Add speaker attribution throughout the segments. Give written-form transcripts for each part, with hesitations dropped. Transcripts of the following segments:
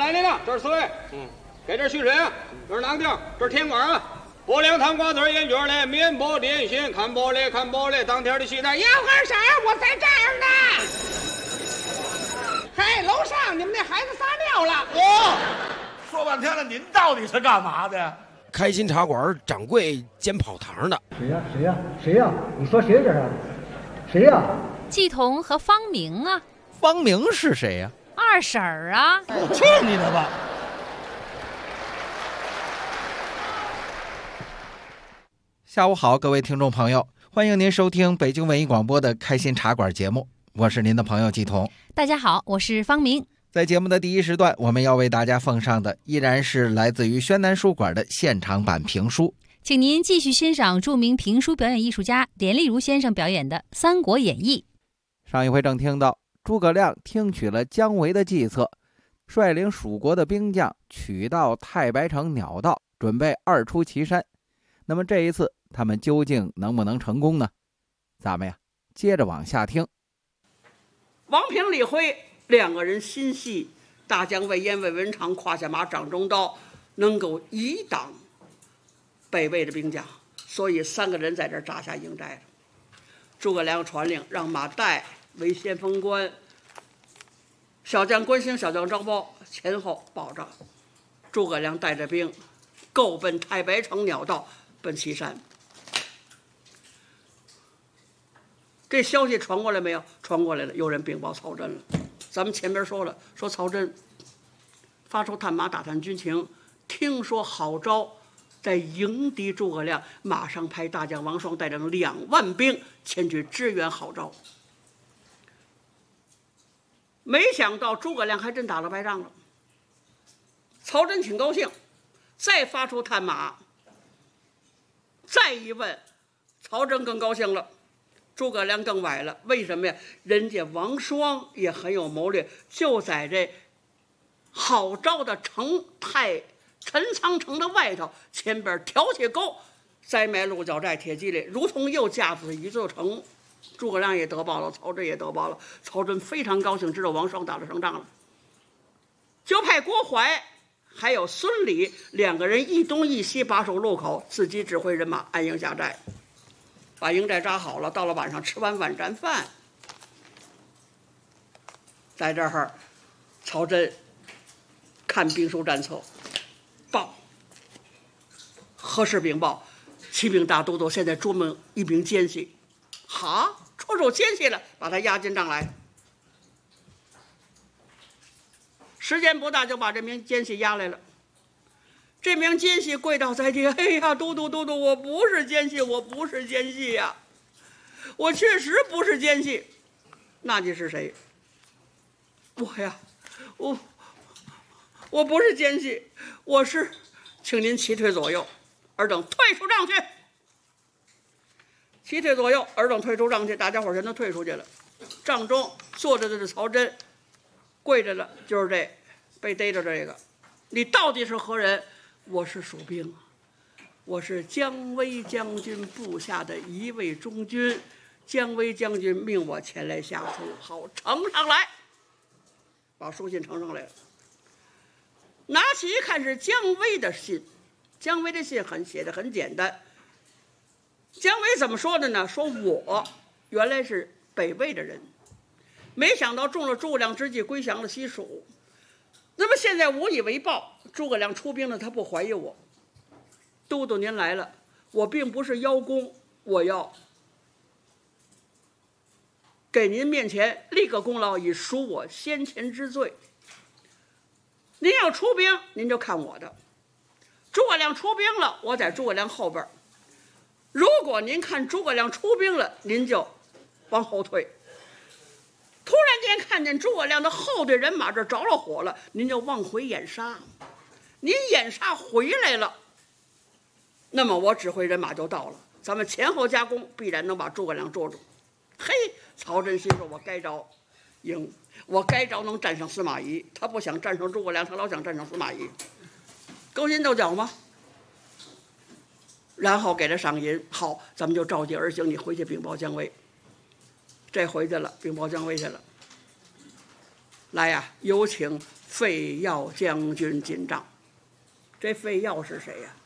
Speaker 1: 来了，这是4位。给这蓄水啊，这是囊丁，这是甜瓜啊。薄凉汤瓜子烟卷嘞，面包点心，看包嘞，当天的期待。
Speaker 2: 要干啥？我在这儿呢。嘿，楼上你们那孩子撒尿了。
Speaker 3: 说半天了，您到底是干嘛的？
Speaker 4: 开心茶馆掌柜兼跑堂的。
Speaker 5: 谁呀？你说谁这是？谁呀？
Speaker 6: 季彤和方明啊。
Speaker 7: 方明是谁呀？
Speaker 6: 二婶儿啊。
Speaker 3: 去你的吧！
Speaker 7: 下午好，各位听众朋友，欢迎您收听北京文艺广播的开心茶馆节目，我是您的朋友季彤。
Speaker 6: 大家好，我是方明。
Speaker 7: 在节目的第一时段，我们要为大家奉上的依然是来自于宣南书馆的现场版评书，
Speaker 6: 请您继续欣赏著名评书表演艺术家连丽如先生表演的《三国演义》。
Speaker 7: 上一回正听到诸葛亮听取了姜维的计策，率领蜀国的兵将取到太白城鸟道，准备二出祁山。那么这一次他们究竟能不能成功呢？咱们呀接着往下听。
Speaker 8: 王平、李辉两个人心系大将魏延、魏文长，胯下马，掌中刀，能够抵挡北魏的兵将，所以3个人在这儿扎下营寨了。诸葛亮传令让马岱为先锋官，小将关兴、小将张苞前后保着。诸葛亮带着兵够奔太白城鸟道，奔祁山。这消息传过来没有？传过来了，有人禀报曹真了。咱们前边说了，说曹真发出探马打探军情，听说郝昭在迎敌诸葛亮，马上派大将王双带领2万兵前去支援郝昭。没想到诸葛亮还真打了败仗了。曹真挺高兴，再发出探马，再一问，曹真更高兴了。诸葛亮更崴了，为什么呀？人家王双也很有谋略，就在这郝昭的陈仓城的外头，前边挑起沟，栽埋鹿角寨、铁骑里，如同又架子一座城。诸葛亮也得报了，曹真也得报了。曹真非常高兴，知道王双打了胜仗了，就派郭淮还有孙礼2个人一东一西把守路口，自己指挥人马安营下寨。把营寨扎好了，到了晚上吃完晚膳饭，在这儿曹真看兵书战策，报何事禀报？启禀大都督，现在捉摸一名奸细。好，捉住奸细了，把他押进帐来。时间不大，就把这名奸细押来了。这名奸细跪倒在地，哎呀，都督，我不是奸细，我不是奸细呀，我确实不是奸细。那你是谁？我呀，我不是奸细，我是，请您齐退左右，尔等退出帐去。齐退左右，尔等退出帐去，大家伙全都退出去了。帐中坐着的是曹真，跪着的就是这被逮着这个。你到底是何人？我是蜀兵，我是姜维将军部下的一位中军，姜维将军命我前来下书，好呈上来。把书信呈上来了，拿起一看是姜维的信。姜维的信写的很简单。姜维怎么说的呢？说我原来是北魏的人，没想到中了诸葛亮之计，归降了西蜀。那么现在无以为报，诸葛亮出兵了，他不怀疑我。都督您来了，我并不是邀功，我要给您面前立个功劳，以赎我先前之罪。您要出兵，您就看我的。诸葛亮出兵了，我在诸葛亮后边。如果您看诸葛亮出兵了，您就往后退。突然间看见诸葛亮的后队人马这着了火了，您就往回掩杀。您掩杀回来了，那么我指挥人马就到了，咱们前后夹攻，必然能把诸葛亮捉住。嘿，曹真心说，我该着赢，我该着能战胜司马懿。他不想战胜诸葛亮，他老想战胜司马懿，勾心斗角吗？然后给他赏银，好，咱们就召集而行，你回去禀报姜维。这回去了，禀报姜维去了。 来呀，有请费耀将军进帐。这费耀是谁呀？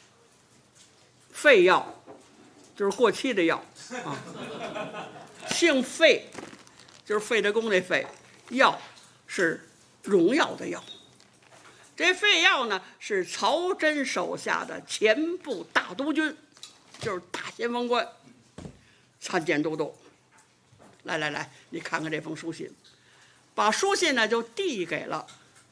Speaker 8: 费耀就是过期的药啊，姓费就是费德公那费，耀是荣耀的耀。这费耀呢是曹真手下的前部大都军，就是大先锋官，参见都督。来，你看看这封书信，把书信呢就递给了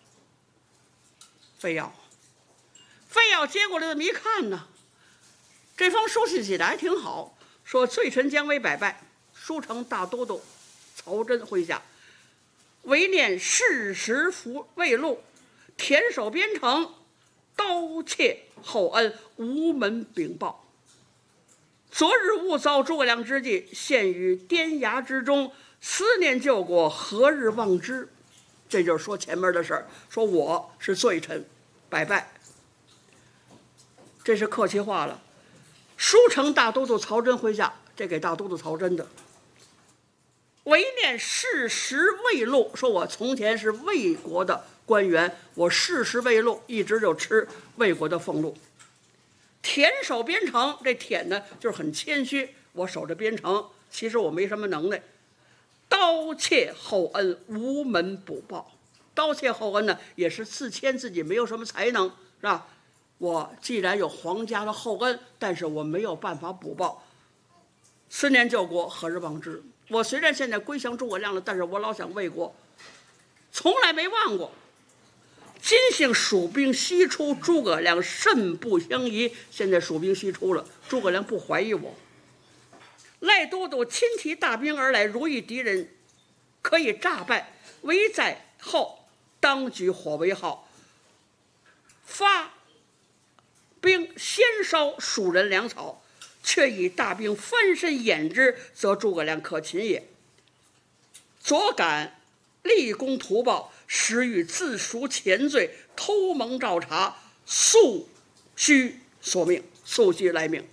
Speaker 8: 费耀。费耀接过来这么一看呢，这封书信写的还挺好，说罪臣姜维百败，书呈大都督曹真麾下，唯念事时未露，田守边城，刀切厚恩，无门禀报。昨日误遭诸葛亮之计，陷于颠崖之中，思念救国，何日忘之？这就是说前面的事儿，说我是罪臣，百败，这是客气话了。书呈大都督曹真麾下，这给大都督曹真的。唯念事时未露，说我从前是魏国的官员，我事时未露，一直就吃魏国的俸禄。田守边城，这田呢就是很谦虚，我守着边城，其实我没什么能耐。刀切厚恩，无门补报。刀切厚恩呢，也是自谦自己没有什么才能，是吧？我既然有皇家的厚恩，但是我没有办法补报。思念救国，何日忘之？我虽然现在归降诸葛亮了，但是我老想魏国，从来没忘过。今幸蜀兵西出，诸葛亮甚不相疑。现在蜀兵西出了，诸葛亮不怀疑我。赖都督亲提大兵而来，如遇敌人，可以诈败。唯在后，当举火为号，发兵先烧蜀人粮草，却以大兵翻身掩之，则诸葛亮可擒也。左敢立功图报，实欲自赎前罪，偷蒙照察，速须索命，速须来命。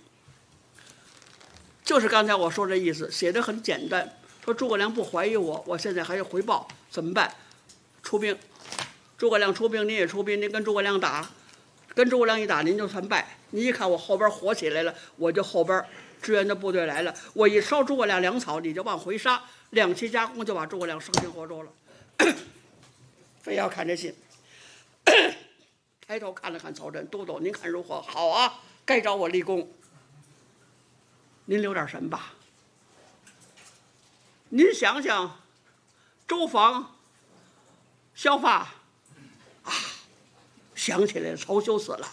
Speaker 8: 就是刚才我说这意思，写得很简单。说诸葛亮不怀疑我，我现在还要回报，怎么办？出兵，诸葛亮出兵，您也出兵，您跟诸葛亮打，跟诸葛亮一打，您就算败。您一看我后边火起来了，我就后边支援的部队来了，我一烧诸葛亮粮草，你就往回杀，两期加工就把诸葛亮生擒活捉了。非要看这信，抬头看了看曹真，都督您看如何？好啊，该找我立功。您留点神吧。您想想，周防、萧发啊，想起来了，曹休死了。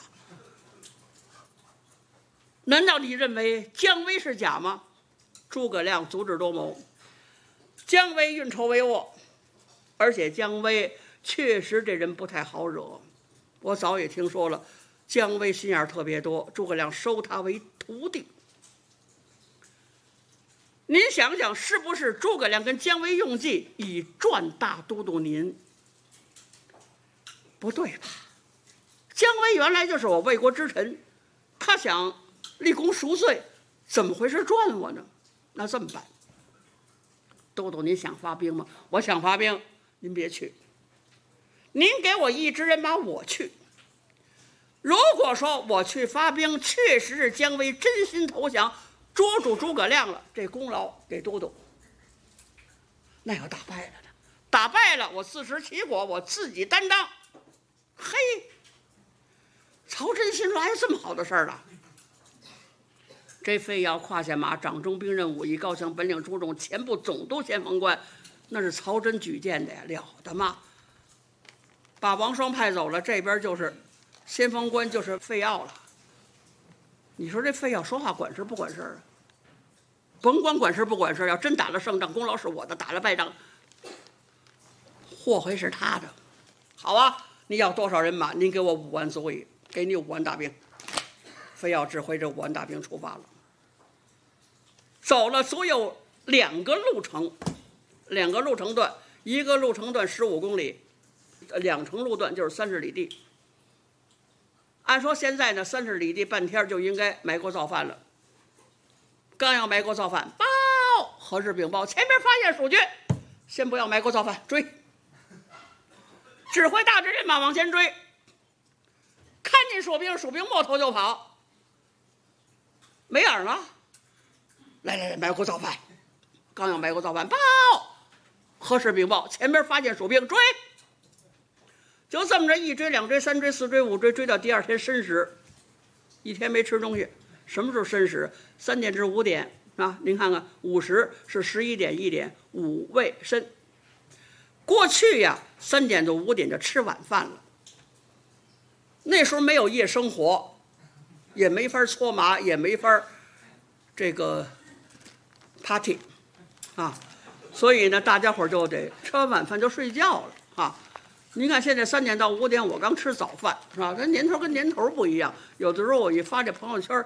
Speaker 8: 难道你认为姜维是假吗？诸葛亮足智多谋，姜维运筹帷幄，而且姜维确实这人不太好惹。我早也听说了，姜维心眼特别多，诸葛亮收他为徒弟。您想想，是不是诸葛亮跟姜维用计以赚大都督您？不对吧？姜维原来就是我魏国之臣，他想立功赎罪，怎么回事赚我呢？那这么办？都督您想发兵吗？我想发兵，您别去，您给我一支人马，我去。如果说我去发兵，确实是姜维真心投降，捉住诸葛亮了，这功劳给都督。那要打败了呢？打败了，我自食其果，我自己担当。嘿，曹真心说还有这么好的事儿了。这非要胯下马，掌中兵刃，武艺高强，本领出众，前部总督先锋官，那是曹真举荐的呀，了得吗？把王双派走了，这边就是先锋官，就是费耀了。你说这费耀说话管事不管事啊？甭管事不管事，要真打了胜仗，功劳是我的；打了败仗，祸会是他的。好啊，你要多少人马？您给我5万足矣，给你5万大兵。费耀指挥这5万大兵出发了，走了足有2个路程段，一个路程段15公里，2程路段就是30里地。按说现在呢，30里地半天就应该埋锅造饭了。刚要埋锅造饭，报何日禀报？前面发现蜀军，先不要埋锅造饭，追。 指挥大支人马往前追，看见蜀兵，蜀兵摸头就跑，没影了。来，埋锅造反！刚要埋锅造反，报！何氏禀报，前边发现蜀兵，追！就这么着，一追、两追、三追、四追、五追，追到第二天申时，一天没吃东西。什么时候申时？3点至5点啊！您看看，午时是11点、1点，午未申。过去呀，3点到5点就吃晚饭了。那时候没有夜生活，也没法搓麻，也没法这个 party 啊，所以呢，大家伙就得吃完晚饭就睡觉了啊。您看现在3点到5点，我刚吃早饭是吧？跟年头不一样。有的时候我一发这朋友圈，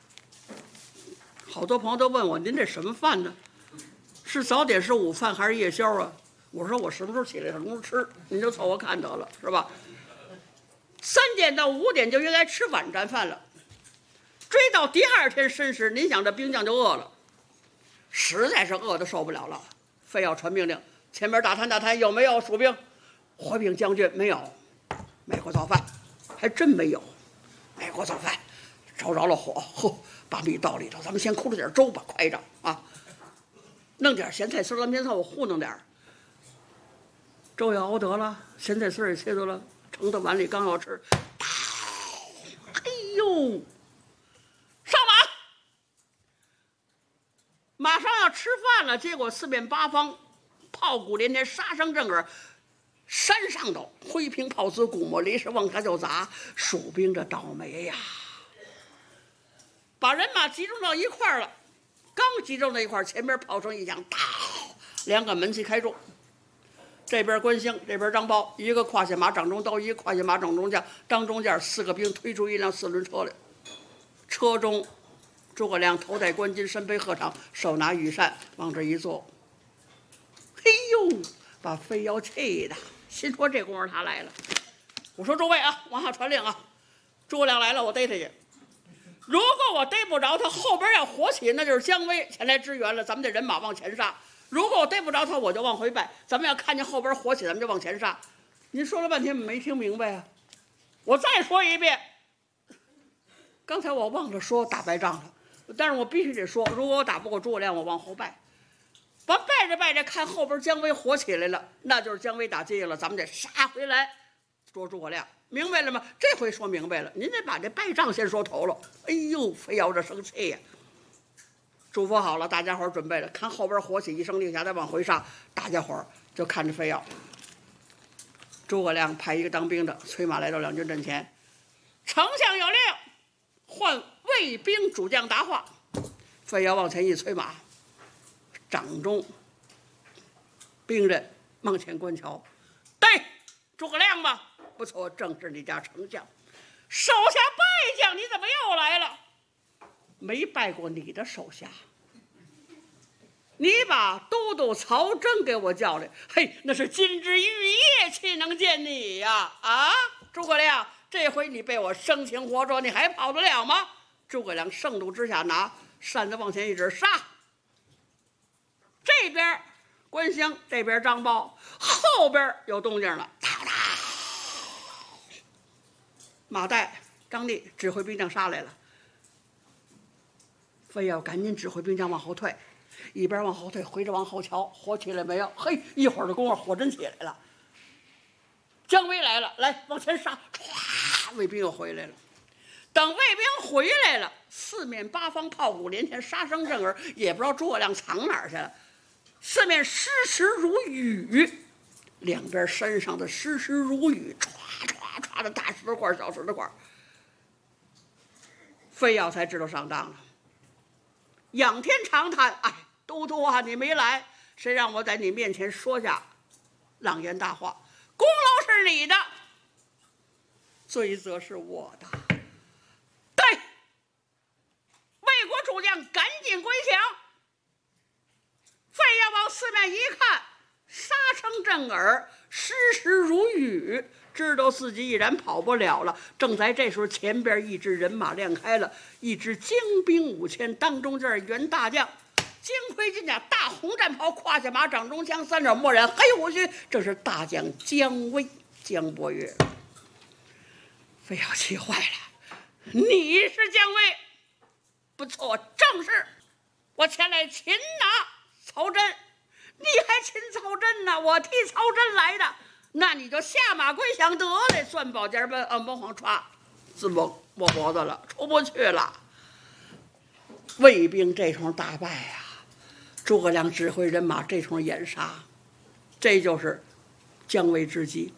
Speaker 8: 好多朋友都问我，您这什么饭呢？是早点是午饭还是夜宵啊？我说我什么时候起来什么时候吃，您就凑合看得了，是吧？3点到5点就应该吃晚餐饭了，追到第二天申时，您想这兵将就饿了，实在是饿得受不了了，非要传命令，前面打探有没有蜀兵？回禀将军，没有。埋锅造饭，还真没有。埋锅造饭，烧着了火，把米倒里头，咱们先哭了点粥吧，快着啊！弄点咸菜丝，咱们先凑合糊弄点。粥也熬得了，咸菜丝也切得了，盛到碗里，刚要吃，哎呦，上马上要吃饭了，结果四面八方炮鼓连天，杀声震耳。山上头灰瓶炮子鼓膜雷石往下就砸，蜀兵这倒霉呀！把人马集中到一块儿了，刚集中到一块儿，前边炮声一响，2个门旗开住。这边关兴，这边张苞，一个胯下马掌中刀，一个胯下马掌中将。张中间4个兵推出一辆4轮车来，车中诸葛亮头戴冠巾，身背鹤氅，手拿羽扇，往这一坐。嘿呦，把飞瑶气的，心说这功夫他来了。我说诸位啊，往下传令啊，诸葛亮来了，我逮他去。如果我逮不着他，后边要火起，那就是姜维前来支援了，咱们的人马往前杀。如果我逮不着他，我就往回败。咱们要看见后边火起，咱们就往前杀。您说了半天没听明白啊？我再说一遍。刚才我忘了说打败仗了，但是我必须得说，如果我打不过诸葛亮，我往后败。完败着，看后边姜维火起来了，那就是姜维打接应了，咱们得杀回来捉诸葛亮。明白了吗？这回说明白了，您得把这败仗先说头了。哎呦，非要这生气呀！嘱咐好了，大家伙准备了，看后边火起，一声令下，再往回杀，大家伙就看着非要。诸葛亮派一个当兵的催马来到两军阵前，丞相有令，唤卫兵主将答话。非要往前一催马，掌中兵刃往前观瞧，对，诸葛亮吧，不错，正是你家丞相。手下败将，你怎么又来了？没拜过你的手下，你把都督曹真给我叫来，嘿，那是今之玉叶岂能见你呀？啊，诸葛亮，这回你被我生擒活捉，你还跑得了吗？诸葛亮盛怒之下，拿扇子往前一指，杀！这边关兴，这边张苞，后边有动静了，哒哒！马岱、张力指挥兵将杀来了。非要赶紧指挥兵将往后退，一边往后退，回着往后瞧，火起来没有？嘿，一会儿的功夫，火真起来了。姜维来了，来往前杀，唰，卫兵又回来了。等卫兵回来了，四面八方炮鼓连天，杀声震耳，也不知道诸葛亮藏哪儿去了。四面湿石如雨，两边山上的湿石如雨，唰唰唰的大石头块、小石头块。非要才知道上当了。仰天长叹，哎，都督啊，你没来，谁让我在你面前说下朗言大话？功劳是你的，罪责是我的。对，魏国主将赶紧归降。费要往四面一看，杀声震耳，湿石如雨，知道自己已然跑不了了。正在这时候，前边一支人马亮开了，一支精兵5000，当中这袁大将，金盔金甲，大红战袍，胯下马，掌中枪，三爪墨染黑胡须，这是大将姜维。 姜伯约非要气坏了。你是姜维？不错，正是。我前来擒拿曹真，你还擒曹真呢？我替曹真来的，那你就下马归降得了。算宝剑蒙慌歘，自摸脖子了，出不去了。魏兵这通大败啊！诸葛亮指挥人马这通掩杀，这就是姜维之计。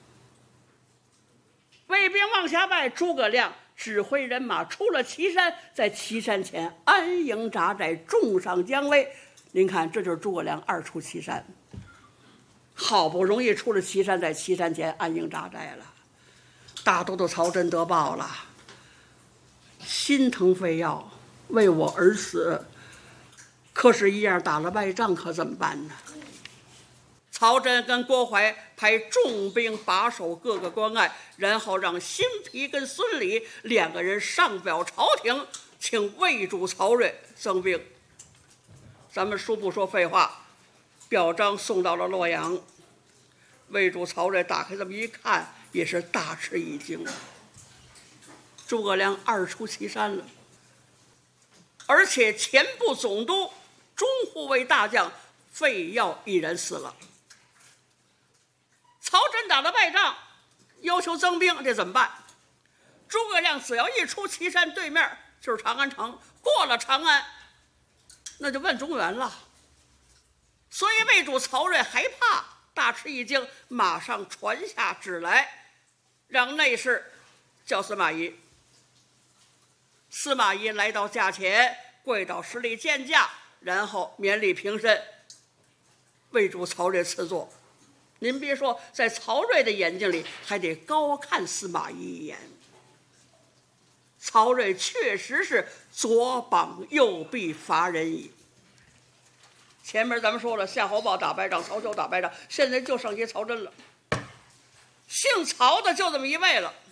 Speaker 8: 魏兵往下败，诸葛亮指挥人马出了岐山，在岐山前安营扎寨，重赏姜维。您看，这就是诸葛亮二出岐山，好不容易出了岐山，在岐山前安营扎寨了。大都督曹真得报了，心疼费药，为我而死。可是，一样打了败仗，可怎么办呢？曹真跟郭淮派重兵把守各个关隘，然后让辛毗跟孙礼两个人上表朝廷，请魏主曹睿增兵。咱们书不说废话，表彰送到了洛阳。魏主曹睿打开这么一看，也是大吃一惊。诸葛亮二出岐山了，而且前部总督、中护卫大将费耀一人死了。曹真打了败仗，要求增兵，这怎么办？诸葛亮只要一出岐山，对面就是长安城，过了长安，那就问中原了。所以魏主曹睿害怕，大吃一惊，马上传下旨来，让内侍叫司马懿。司马懿来到驾前，跪倒施礼见驾，然后免礼平身。魏主曹睿赐座。您别说，在曹睿的眼睛里，还得高看司马懿一眼。曹睿确实是左膀右臂伐人矣。前面咱们说了，夏侯豹打败仗，曹休打败仗，现在就剩一曹真了。姓曹的就这么一位了。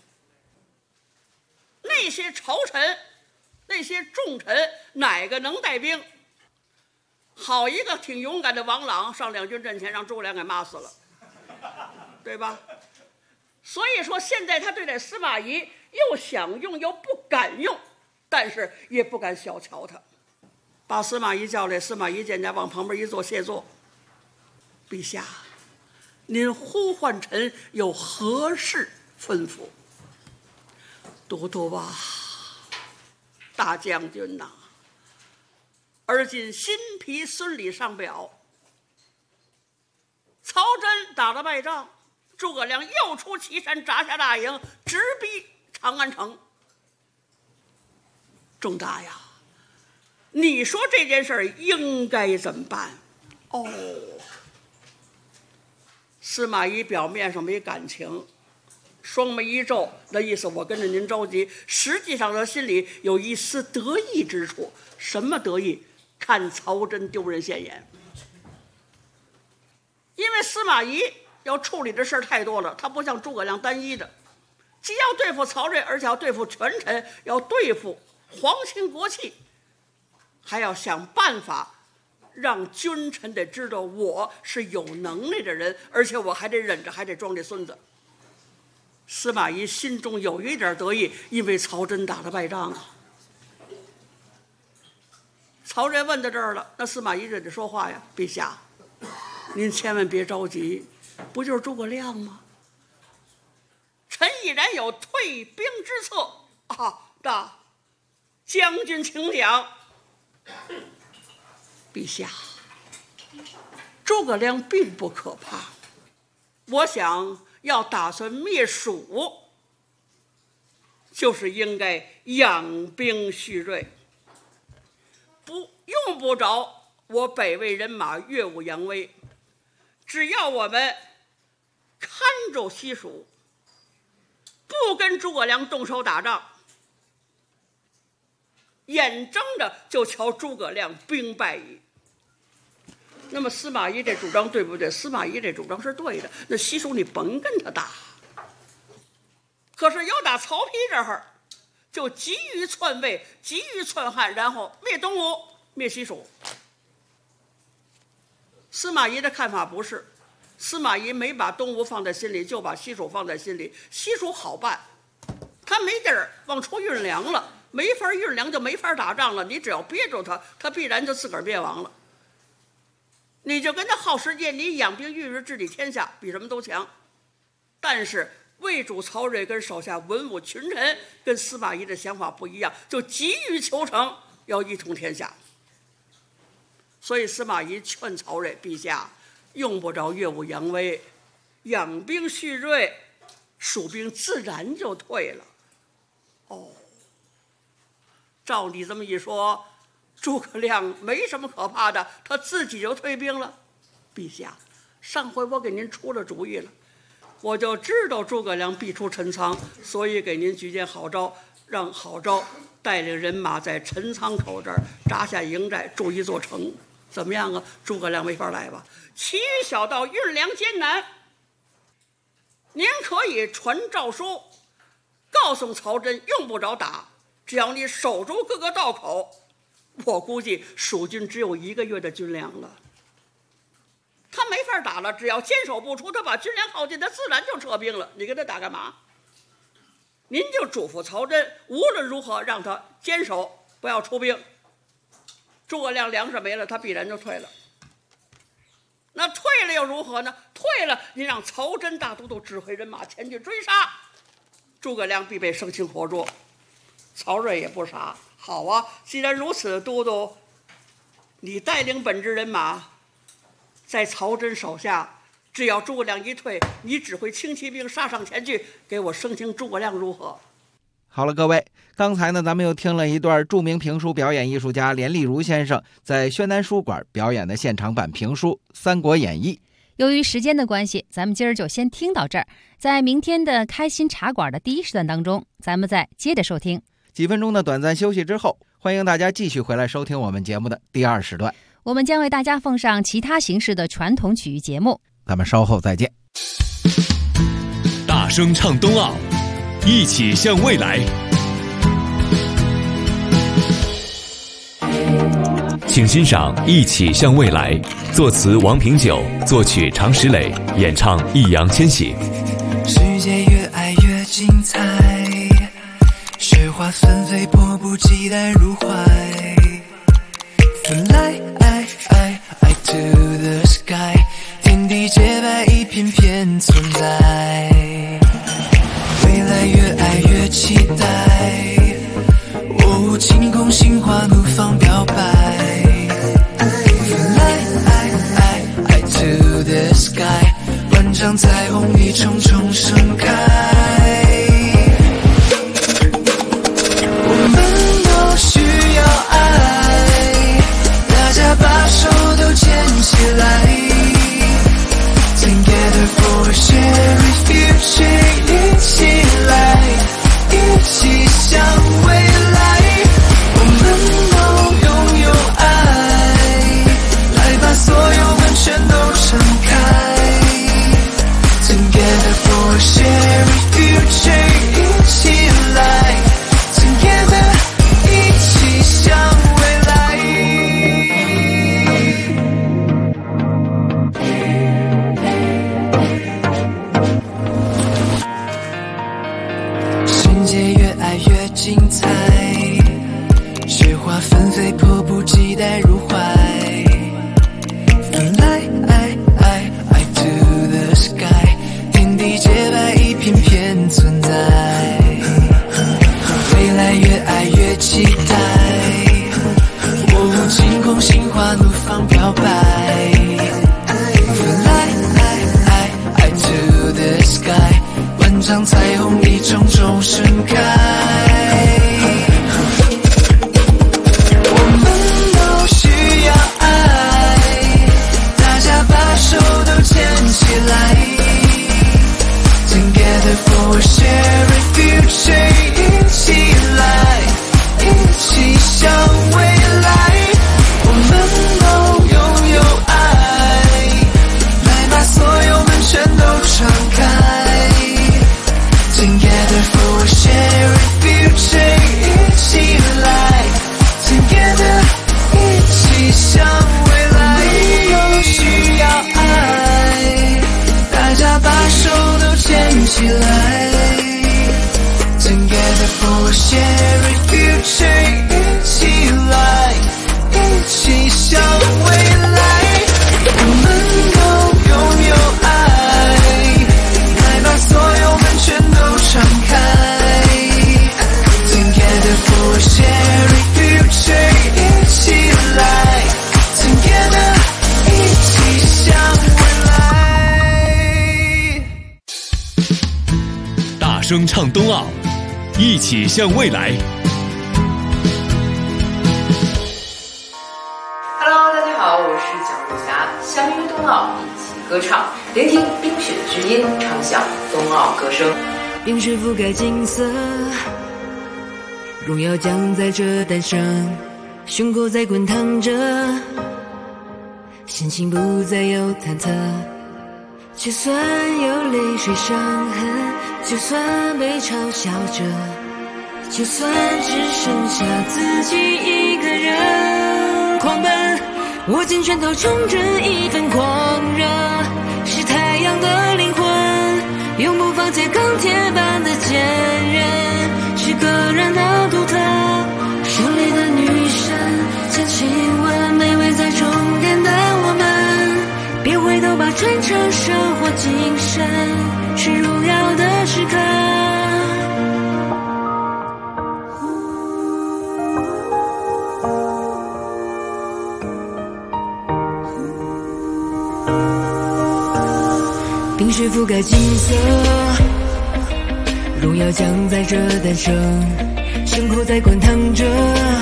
Speaker 8: 那些朝臣，那些重臣，哪个能带兵？好一个挺勇敢的王朗，上两军阵前让诸葛亮给骂死了，对吧？所以说，现在他对待司马懿又想用又不敢用，但是也不敢小瞧他。把司马懿叫来，司马懿见驾，往旁边一坐，谢座。陛下，您呼唤臣有何事吩咐？都督吧，大将军呐，而今辛毗、孙礼上表，曹真打了败仗，诸葛亮又出岐山，扎下大营，直逼长安城。重大呀！你说这件事儿应该怎么办？哦，司马懿表面上没感情，双眉一皱，那意思我跟着您着急，实际上他心里有一丝得意之处。什么得意？看曹真丢人现眼。因为司马懿要处理的事儿太多了，他不像诸葛亮单一的，既要对付曹睿，而且要对付权臣，要对付皇亲国戚，还要想办法让君臣得知道我是有能力的人，而且我还得忍着，还得装这孙子。司马懿心中有一点得意，因为曹真打了败仗啊。曹睿问到这儿了，那司马懿就得说话呀。陛下，您千万别着急，不就是诸葛亮吗？臣已然有退兵之策啊！那将军请讲。陛下，诸葛亮并不可怕，我想要打算灭蜀，就是应该养兵蓄锐，用不着我北魏人马耀武扬威，只要我们看住西蜀，不跟诸葛亮动手打仗，眼睁着就瞧诸葛亮兵败矣。那么司马懿这主张对不对？司马懿这主张是对的。那西蜀你甭跟他打，可是有打曹丕这儿，就急于篡位，急于篡汉，然后灭东吴，灭西蜀。司马懿的看法不是， 司马懿没把东吴放在心里，就把西蜀放在心里。西蜀好办，他没地儿往出运粮了，没法运粮就没法打仗了。你只要憋住他，他必然就自个儿灭亡了。你就跟他耗时间，你养兵育日治理天下，比什么都强。但是魏主曹睿跟手下文武群臣跟司马懿的想法不一样，就急于求成，要一统天下。所以司马懿劝曹睿，陛下用不着耀武扬威，养兵蓄锐，蜀兵自然就退了。哦，照你这么一说，诸葛亮没什么可怕的，他自己就退兵了。陛下，上回我给您出了主意了，我就知道诸葛亮必出陈仓，所以给您举荐郝昭，让郝昭带领人马在陈仓口这儿扎下营寨，筑一座城。怎么样啊？诸葛亮没法来吧？其余小道运粮艰难，您可以传诏书，告诉曹真用不着打，只要你守住各个道口，我估计蜀军只有1个月的军粮了。他没法打了，只要坚守不出，他把军粮耗尽，他自然就撤兵了。你跟他打干嘛？您就嘱咐曹真，无论如何让他坚守，不要出兵。诸葛亮粮食没了，他必然就退了。那退了又如何呢？退了，你让曹真大都督指挥人马前去追杀，诸葛亮必被生擒活捉。曹睿也不傻，好啊，既然如此，都督，你带领本支人马，在曹真手下，只要诸葛亮一退，你指挥轻骑兵杀上前去，给我生擒诸葛亮，如何？
Speaker 7: 好了，各位，刚才呢，咱们又听了一段著名评书表演艺术家连丽如先生在宣南书馆表演的现场版评书《三国演义》。
Speaker 6: 由于时间的关系，咱们今儿就先听到这儿。在明天的开心茶馆的第1时段当中，咱们再接着收听。
Speaker 7: 几分钟的短暂休息之后，欢迎大家继续回来收听我们节目的第2时段。
Speaker 6: 我们将为大家奉上其他形式的传统曲艺节目。
Speaker 7: 咱们稍后再见。
Speaker 9: 大声唱冬奥，一起向未来。请欣赏《一起向未来》，作词王平久，作曲常石磊，演唱易烊千玺。
Speaker 10: 世界越爱越精彩，雪花纷飞，迫不及待入怀。Fly to the sky， 天地洁白，一片片存在。未来越爱越期待，哦，晴空心花怒放表白。Fly to the sky， 万丈彩虹一重重盛开。我们都需要爱，大家把手都牵起来。Together for a shared future， 一起来，一起向未来。我们都拥有爱，来把所有门全都敞开。Together for a shared future， 一起来 ，Together 一起向未来。世界越爱越精彩，雪花纷飞，迫不及待入怀。Fly to the sky， 天地洁白，一片片存在。未来越爱越期待，哦，晴空心花怒放表白。Fly to the sky， 万丈彩虹一重重盛开。我们都需要爱，大家把手都牵起来。Together for a shared future， 一起来，一起向未来。我们都拥
Speaker 9: 声唱冬奥，一起向未来。
Speaker 11: Hello， 大家好，我是蒋若霞，相约冬奥，一起歌唱，聆听冰雪之音，唱响冬奥歌声。
Speaker 12: 冰雪覆盖金色，荣耀将在这诞生，胸口在滚烫着，心情不再有忐忑。就算有泪水伤痕，就算被嘲笑着，就算只剩下自己一个人狂奔，握紧拳头冲着一份狂热，是太阳的灵魂，永不放弃钢铁般的坚韧，是个人的独特，胜利的女神将亲吻卑微在终点的我们，别回头吧，传承生活精神，是荣耀的时刻。冰雪覆盖金色，荣耀将在这诞生，胸口在滚烫着，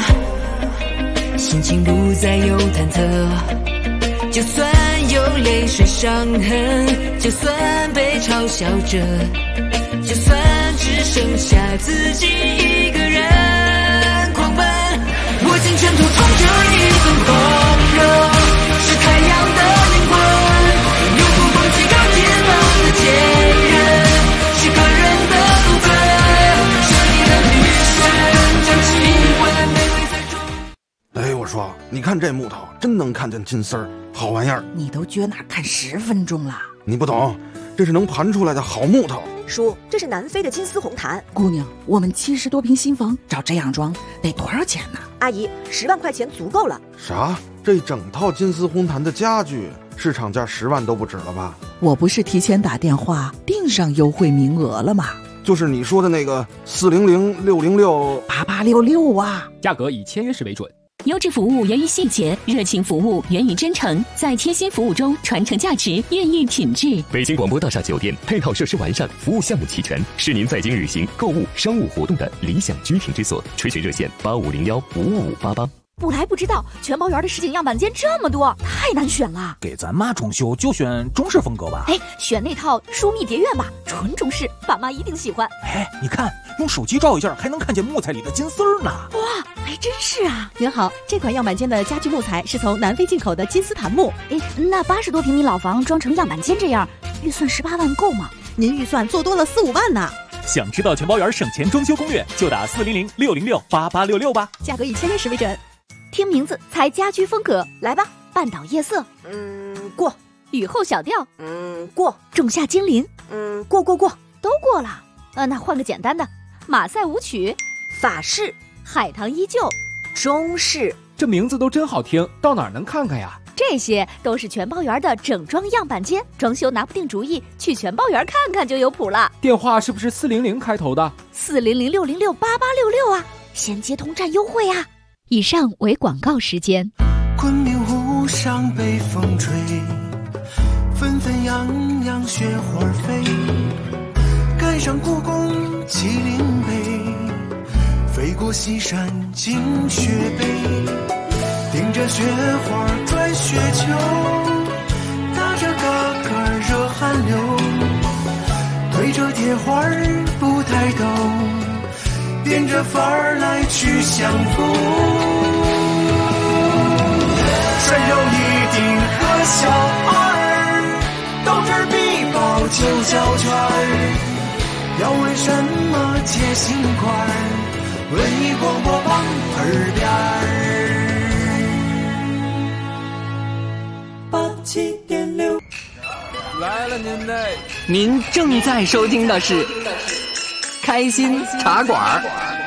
Speaker 12: 心情不再有忐忑。就算有泪水伤痕，就算被嘲笑着，就算只剩下自己一个人狂奔，握紧拳头冲着一份狂热，是太阳的灵魂，永不放弃钢铁般的坚韧，是个人的独特，胜利的女神将亲吻卑微在中。
Speaker 13: 哎，我说，你看这木头，真能看见金丝儿，好玩意儿。
Speaker 14: 你都撅那看10分钟了，
Speaker 13: 你不懂，这是能盘出来的好木头。
Speaker 15: 叔，这是南非的金丝红檀。
Speaker 14: 姑娘，我们70多平新房，照这样装得多少钱呢？
Speaker 15: 阿姨，10万块钱足够了。
Speaker 13: 啥？这整套金丝红檀的家具，市场价10万都不止了吧？
Speaker 14: 我不是提前打电话订上优惠名额了吗？
Speaker 13: 就是你说的那个400-606-8866
Speaker 14: 啊，
Speaker 16: 价格以签约时为准。
Speaker 17: 优质服务源于细节，热情服务源于真诚，在贴心服务中传承价值，孕育品质。
Speaker 9: 北京广播大厦酒店配套设施完善，服务项目齐全，是您在京旅行、购物、商务活动的理想居停之所。垂询热线8501-55588。
Speaker 18: 不来不知道，全包园的实景样板间这么多，太难选了。
Speaker 19: 给咱妈装修就选中式风格吧。
Speaker 18: 哎，选那套疏密蝶院吧，纯中式，爸妈一定喜欢。
Speaker 19: 哎，你看，用手机照一下，还能看见木材里的金丝儿呢。
Speaker 18: 哇，还真是啊！
Speaker 20: 您好，这款样板间的家具木材是从南非进口的金丝檀木。
Speaker 18: 哎，那80多平米老房装成样板间这样，预算18万够吗？
Speaker 20: 您预算做多了4-5万呢。
Speaker 19: 想知道全包园省钱装修攻略，就打400-606-8866吧。
Speaker 20: 价格以签约时为准。
Speaker 18: 听名字猜家居风格，来吧！半岛夜色，
Speaker 15: 过；
Speaker 18: 雨后小调，
Speaker 15: 过；
Speaker 18: 仲夏精灵，
Speaker 15: 过，
Speaker 18: 都过了。那换个简单的，马赛舞曲，
Speaker 15: 法式，
Speaker 18: 海棠依旧，
Speaker 15: 中式。
Speaker 16: 这名字都真好听，到哪儿能看看呀？
Speaker 18: 这些都是全包园的整装样板间，装修拿不定主意，去全包园看看就有谱了。
Speaker 16: 电话是不是400开头的
Speaker 18: ？400-606-8866啊，先接通占优惠啊！
Speaker 6: 以上为广告时间。
Speaker 10: 昆明湖上被风吹，纷纷扬扬雪花飞，赶上故宫麒麟碑，飞过西山进雪北，顶着雪花转雪球，打着嘎嘎热汗流，对着铁花不抬头，变着法儿来去相逢，山有一定和小儿，斗智必报9小圈，要问什么解心宽，文艺广播榜耳边87.6。
Speaker 19: 来了您嘞！
Speaker 21: 您正在收听的是开心茶馆。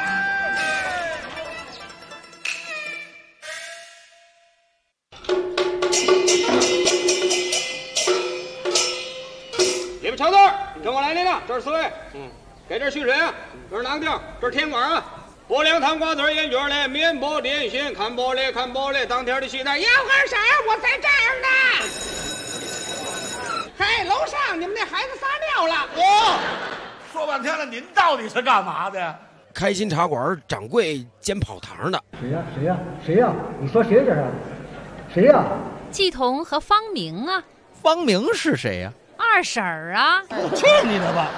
Speaker 1: 你们瞧字，跟我来您了，这是4位。给这续水啊，这是哪个地儿？这是天馆啊。拨凉糖瓜子烟卷嘞，面包点心，看玻璃看玻璃，当天的西单。
Speaker 2: 要喝啥？我在这儿呢。嘿，楼上你们那孩子撒尿了。
Speaker 3: 说半天了，您到底是干嘛的呀？
Speaker 4: 开心茶馆掌柜兼跑堂的。
Speaker 5: 谁呀？谁呀？谁呀？你说谁这是？谁呀？
Speaker 6: 季彤和方明啊。
Speaker 7: 方明是谁呀？
Speaker 6: 二婶儿啊。
Speaker 3: 去你的吧！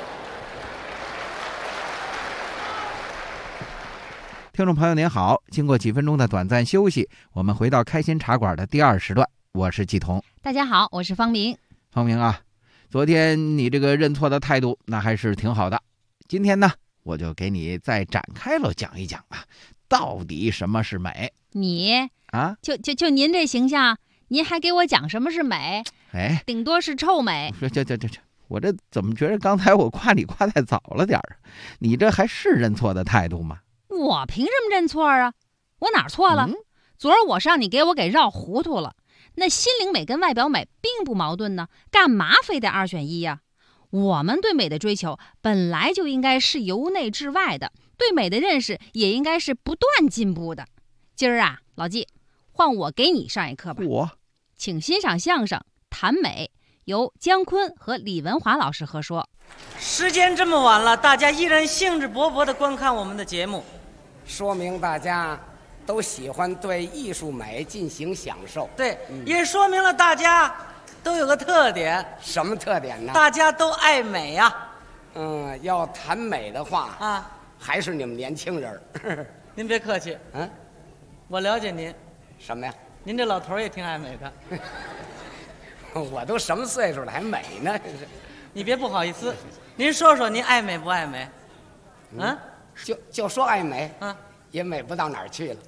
Speaker 7: 听众朋友您好，经过几分钟的短暂休息，我们回到开心茶馆的第2时段，我是季彤。
Speaker 6: 大家好，我是方明。
Speaker 7: 方明啊，昨天你这个认错的态度那还是挺好的，今天呢我就给你再展开了讲一讲啊，到底什么是美。
Speaker 6: 你
Speaker 7: 啊，
Speaker 6: 就您这形象，您还给我讲什么是美？
Speaker 7: 哎，
Speaker 6: 顶多是臭美。
Speaker 7: 我这怎么觉得刚才我夸你夸太早了点儿？你这还是认错的态度吗？
Speaker 6: 我凭什么认错啊？我哪儿错了？昨儿我让你给我绕糊涂了。那心灵美跟外表美并不矛盾呢，干嘛非得2选1呀？我们对美的追求本来就应该是由内至外的，对美的认识也应该是不断进步的。今儿啊，老季，换我给你上一课吧。请欣赏相声《谈美》，由姜昆和李文华老师合说。
Speaker 22: 时间这么晚了，大家依然兴致勃勃地观看我们的节目，
Speaker 23: 说明大家都喜欢对艺术美进行享受。
Speaker 22: 对，也说明了大家都有个特点。
Speaker 23: 什么特点呢？
Speaker 22: 大家都爱美呀。
Speaker 23: 要谈美的话
Speaker 22: 啊，
Speaker 23: 还是你们年轻人。
Speaker 22: 您别客气，我了解您。
Speaker 23: 什么呀？
Speaker 22: 您这老头也挺爱美的。
Speaker 23: 我都什么岁数了还美呢？
Speaker 22: 你别不好意思，您说说您爱美不爱美？
Speaker 23: 就说爱美，也美不到哪儿去了。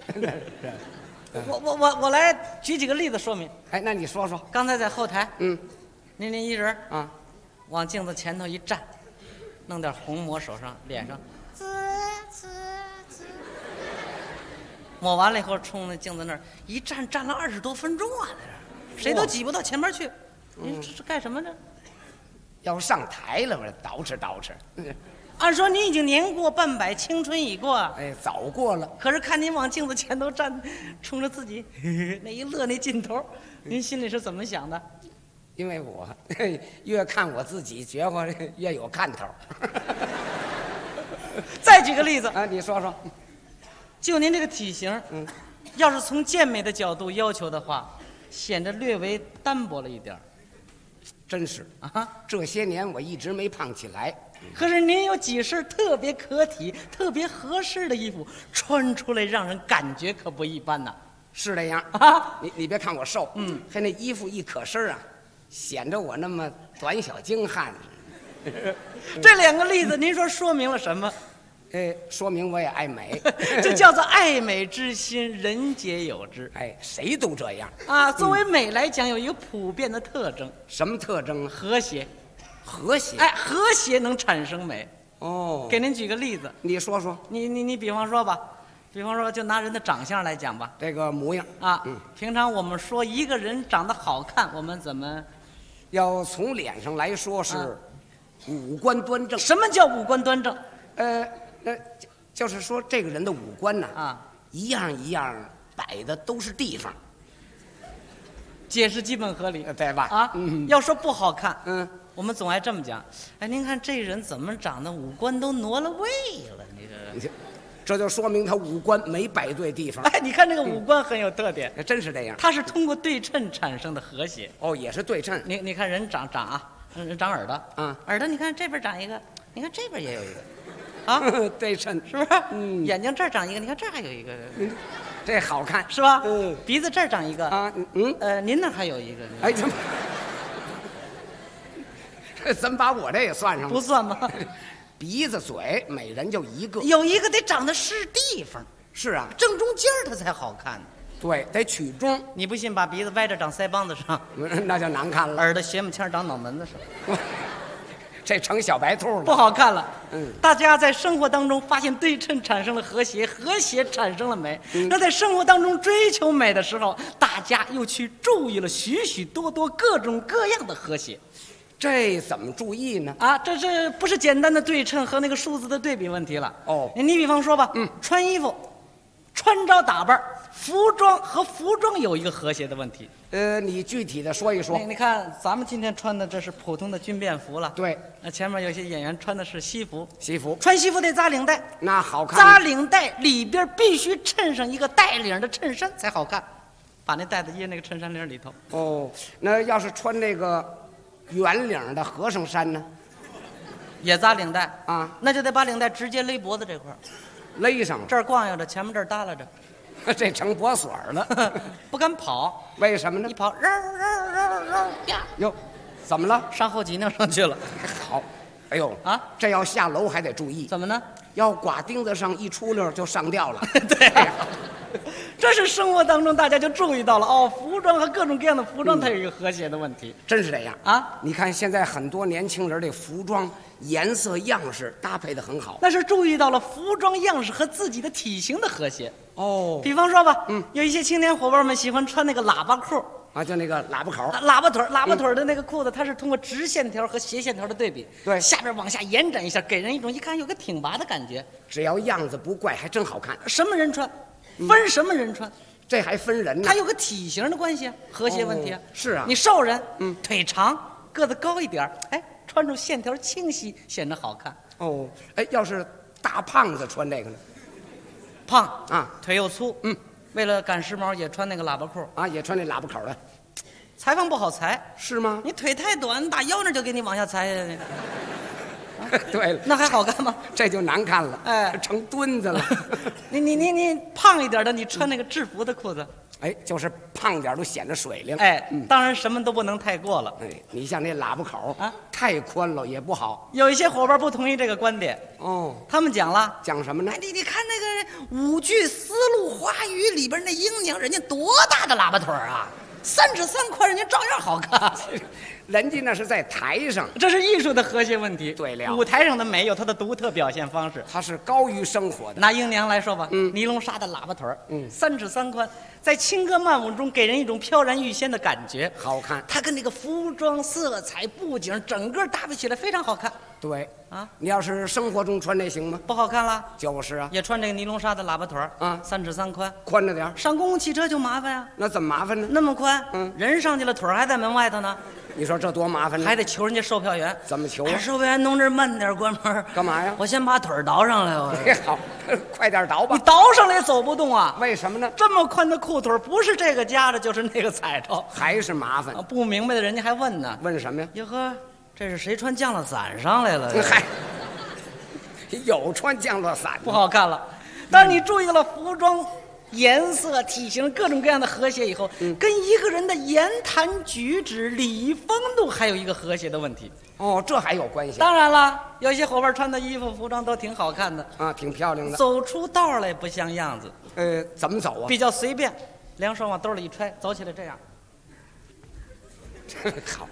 Speaker 22: 我来举几个例子说明。
Speaker 23: 哎，那你说说。
Speaker 22: 刚才在后台，您一人啊，往镜子前头一站，弄点红抹手上脸上，抹完了以后冲那镜子那儿一站，站了20多分钟啊，在这谁都挤不到前面去。您这是干什么呢？
Speaker 23: 要上台了，我捯饬捯饬。
Speaker 22: 按说您已经年过半百，青春已过。
Speaker 23: 哎，早过了。
Speaker 22: 可是看您往镜子前头站，冲着自己那一乐那劲头，您心里是怎么想的？
Speaker 23: 因为我越看我自己，觉得越有看头。
Speaker 22: 再举个例子
Speaker 23: 啊，你说说。
Speaker 22: 就您这个体型，要是从健美的角度要求的话，显得略微单薄了一点。
Speaker 23: 真是啊，这些年我一直没胖起来。
Speaker 22: 可是您有几身特别可体、特别合适的衣服，穿出来让人感觉可不一般呐。
Speaker 23: 是这样啊，你别看我瘦，还那衣服一可身啊，显得我那么短小精悍。
Speaker 22: 这2个例子，您说说明了什么？
Speaker 23: 说明我也爱美。
Speaker 22: 这叫做爱美之心，人皆有之。
Speaker 23: 哎，谁都这样
Speaker 22: 啊。作为美来讲，有一个普遍的特征。
Speaker 23: 什么特征？
Speaker 22: 和谐。
Speaker 23: 和谐。
Speaker 22: 哎，和谐能产生美。
Speaker 23: 哦。
Speaker 22: 给您举个例子。
Speaker 23: 你说说。
Speaker 22: 你比方说吧，就拿人的长相来讲吧。
Speaker 23: 这个模样
Speaker 22: 啊。平常我们说一个人长得好看，我们怎么？
Speaker 23: 要从脸上来说是五官端正。
Speaker 22: 什么叫五官端正？
Speaker 23: 就是说这个人的五官呢，一样一样摆的都是地方。
Speaker 22: 解释基本合理，
Speaker 23: 对吧？
Speaker 22: 啊，要说不好看，我们总爱这么讲。哎，您看这人怎么长得五官都挪了位了？
Speaker 23: 这就说明他五官没摆对地方。
Speaker 22: 哎，你看这个五官很有特点，
Speaker 23: 真是这样。
Speaker 22: 它是通过对称产生的和谐。
Speaker 23: 哦，也是对称。
Speaker 22: 你看人长耳朵，耳朵你看这边长一个，你看这边也有一个。啊，
Speaker 23: 对称
Speaker 22: 是不是？眼睛这儿长一个，你看这儿还有一个，
Speaker 23: 这好看
Speaker 22: 是吧？鼻子这儿长一个
Speaker 23: 啊，
Speaker 22: 您那儿还有一个。
Speaker 23: 哎，怎么把我这也算上了？
Speaker 22: 不算吗？
Speaker 23: 鼻子、嘴，每人就一个，
Speaker 22: 有一个得长得是地方。
Speaker 23: 是啊，
Speaker 22: 正中间它才好看。
Speaker 23: 对，得取中。
Speaker 22: 你不信，把鼻子歪着长腮帮子上，
Speaker 23: 那就难看了；
Speaker 22: 耳朵斜木腔长脑门子上。
Speaker 23: 这成小白兔了，
Speaker 22: 不好看了。大家在生活当中发现对称产生了和谐，和谐产生了美。那在生活当中追求美的时候，大家又去注意了许许多多各种各样的和谐。
Speaker 23: 这怎么注意呢？
Speaker 22: 啊，这是不是简单的对称和那个数字的对比问题了？
Speaker 23: 哦，
Speaker 22: 你比方说吧，穿衣服，穿着打扮服装和服装有一个和谐的问题。
Speaker 23: 你具体的说一说。
Speaker 22: 你看，咱们今天穿的这是普通的军便服了。
Speaker 23: 对，
Speaker 22: 那前面有些演员穿的是西服。
Speaker 23: 西服
Speaker 22: 穿西服得扎领带，
Speaker 23: 那好看。
Speaker 22: 扎领带里边必须衬上一个带领的衬衫才好看，把那带子掖那个衬衫领里头。
Speaker 23: 哦，那要是穿那个圆领的和尚衫呢？
Speaker 22: 也扎领带
Speaker 23: 啊，
Speaker 22: 那就得把领带直接勒脖子这块儿，
Speaker 23: 勒上，
Speaker 22: 这儿光耀着，前面这儿耷拉着。
Speaker 23: 这成脖锁了，
Speaker 22: 不敢跑，
Speaker 23: 为什么呢？
Speaker 22: 一跑，绕呀，
Speaker 23: 哟，怎么了？
Speaker 22: 上后脊梁上去了。
Speaker 23: 好，哎呦
Speaker 22: 啊，
Speaker 23: 这要下楼还得注意。
Speaker 22: 怎么呢？
Speaker 23: 要挂钉子上一出溜就上吊了。
Speaker 22: 对，这是生活当中大家就注意到了哦，服装和各种各样的服装它有一个和谐的问题，
Speaker 23: 真是这样
Speaker 22: 啊！
Speaker 23: 你看现在很多年轻人这服装颜色样式搭配的很好，
Speaker 22: 那是注意到了服装样式和自己的体型的和谐。
Speaker 23: 哦，
Speaker 22: 比方说吧，有一些青年伙伴们喜欢穿那个喇叭裤
Speaker 23: 啊，就那个喇叭口、
Speaker 22: 喇叭腿的那个裤子，它是通过直线条和斜线条的对比，
Speaker 23: 对，
Speaker 22: 下边往下延展一下，给人一种一看有个挺拔的感觉。
Speaker 23: 只要样子不怪，还真好看。
Speaker 22: 什么人穿，分什么人穿，
Speaker 23: 这还分人呢。
Speaker 22: 它有个体型的关系啊，和谐问题啊。
Speaker 23: 是啊，
Speaker 22: 你瘦人，腿长，个子高一点，哎，穿着线条清晰，显得好看。
Speaker 23: 哦，哎，要是大胖子穿这个呢？
Speaker 22: 胖
Speaker 23: 啊，
Speaker 22: 腿又粗，为了赶时髦也穿那个喇叭裤
Speaker 23: 啊，也穿那喇叭口的，
Speaker 22: 裁缝不好裁，
Speaker 23: 是吗？
Speaker 22: 你腿太短，打腰那就给你往下裁下去。
Speaker 23: 对了，
Speaker 22: 那还好看吗？
Speaker 23: 这就难看了，
Speaker 22: 哎，
Speaker 23: 成墩子了。
Speaker 22: 你胖一点的，你穿那个制服的裤子，
Speaker 23: 哎，就是胖点都显得水灵。
Speaker 22: 哎，当然什么都不能太过了。
Speaker 23: 哎，你像那喇叭口啊，太宽了也不好。
Speaker 22: 有一些伙伴不同意这个观点
Speaker 23: 哦，
Speaker 22: 他们讲了，
Speaker 23: 讲什么呢？
Speaker 22: 你看那个舞剧《丝路花语》里边那英娘，人家多大的喇叭腿啊，3指3宽，人家照样好看。
Speaker 23: 人家那是在台上，
Speaker 22: 这是艺术的和谐问题。
Speaker 23: 对了，
Speaker 22: 舞台上的美有它的独特表现方式，
Speaker 23: 它是高于生活的。
Speaker 22: 拿英娘来说吧，尼龙纱的喇叭腿，3指3宽，在轻歌曼舞中给人一种飘然欲仙的感觉，
Speaker 23: 好看。
Speaker 22: 它跟那个服装、色彩、布景整个搭配起来非常好看。
Speaker 23: 对啊，你要是生活中穿这行吗？
Speaker 22: 不好看了。
Speaker 23: 就是啊，
Speaker 22: 也穿这个尼龙纱的喇叭腿啊，3指3宽，
Speaker 23: 宽着点。
Speaker 22: 上公共汽车就麻烦呀。
Speaker 23: 那怎么麻烦呢？
Speaker 22: 那么宽，人上去了，腿还在门外头呢。
Speaker 23: 你说这多麻烦呢？
Speaker 22: 还得求人家售票员。
Speaker 23: 怎么求啊？
Speaker 22: 售票员同志慢点关门。
Speaker 23: 干嘛呀？
Speaker 22: 我先把腿倒上来。
Speaker 23: 好，快点倒吧。
Speaker 22: 你倒上来也走不动啊？
Speaker 23: 为什么呢？
Speaker 22: 这么宽的裤腿，不是这个夹着，就是那个踩着，
Speaker 23: 还是麻烦。
Speaker 22: 不明白的人家还问呢。
Speaker 23: 问什么呀？
Speaker 22: 哟呵，这是谁穿降落伞上来了？
Speaker 23: 嗨，有穿降落伞，
Speaker 22: 不好看了。当你注意到了服装颜色、体型各种各样的和谐以后，跟一个人的言谈举止、礼仪风度还有一个和谐的问题。
Speaker 23: 哦，这还有关系？
Speaker 22: 当然了，有些伙伴穿的衣服、服装都挺好看的
Speaker 23: 啊，挺漂亮的，
Speaker 22: 走出道来不像样子。
Speaker 23: 怎么走啊？
Speaker 22: 比较随便，两手往兜里一揣，走起来这样。
Speaker 23: 好，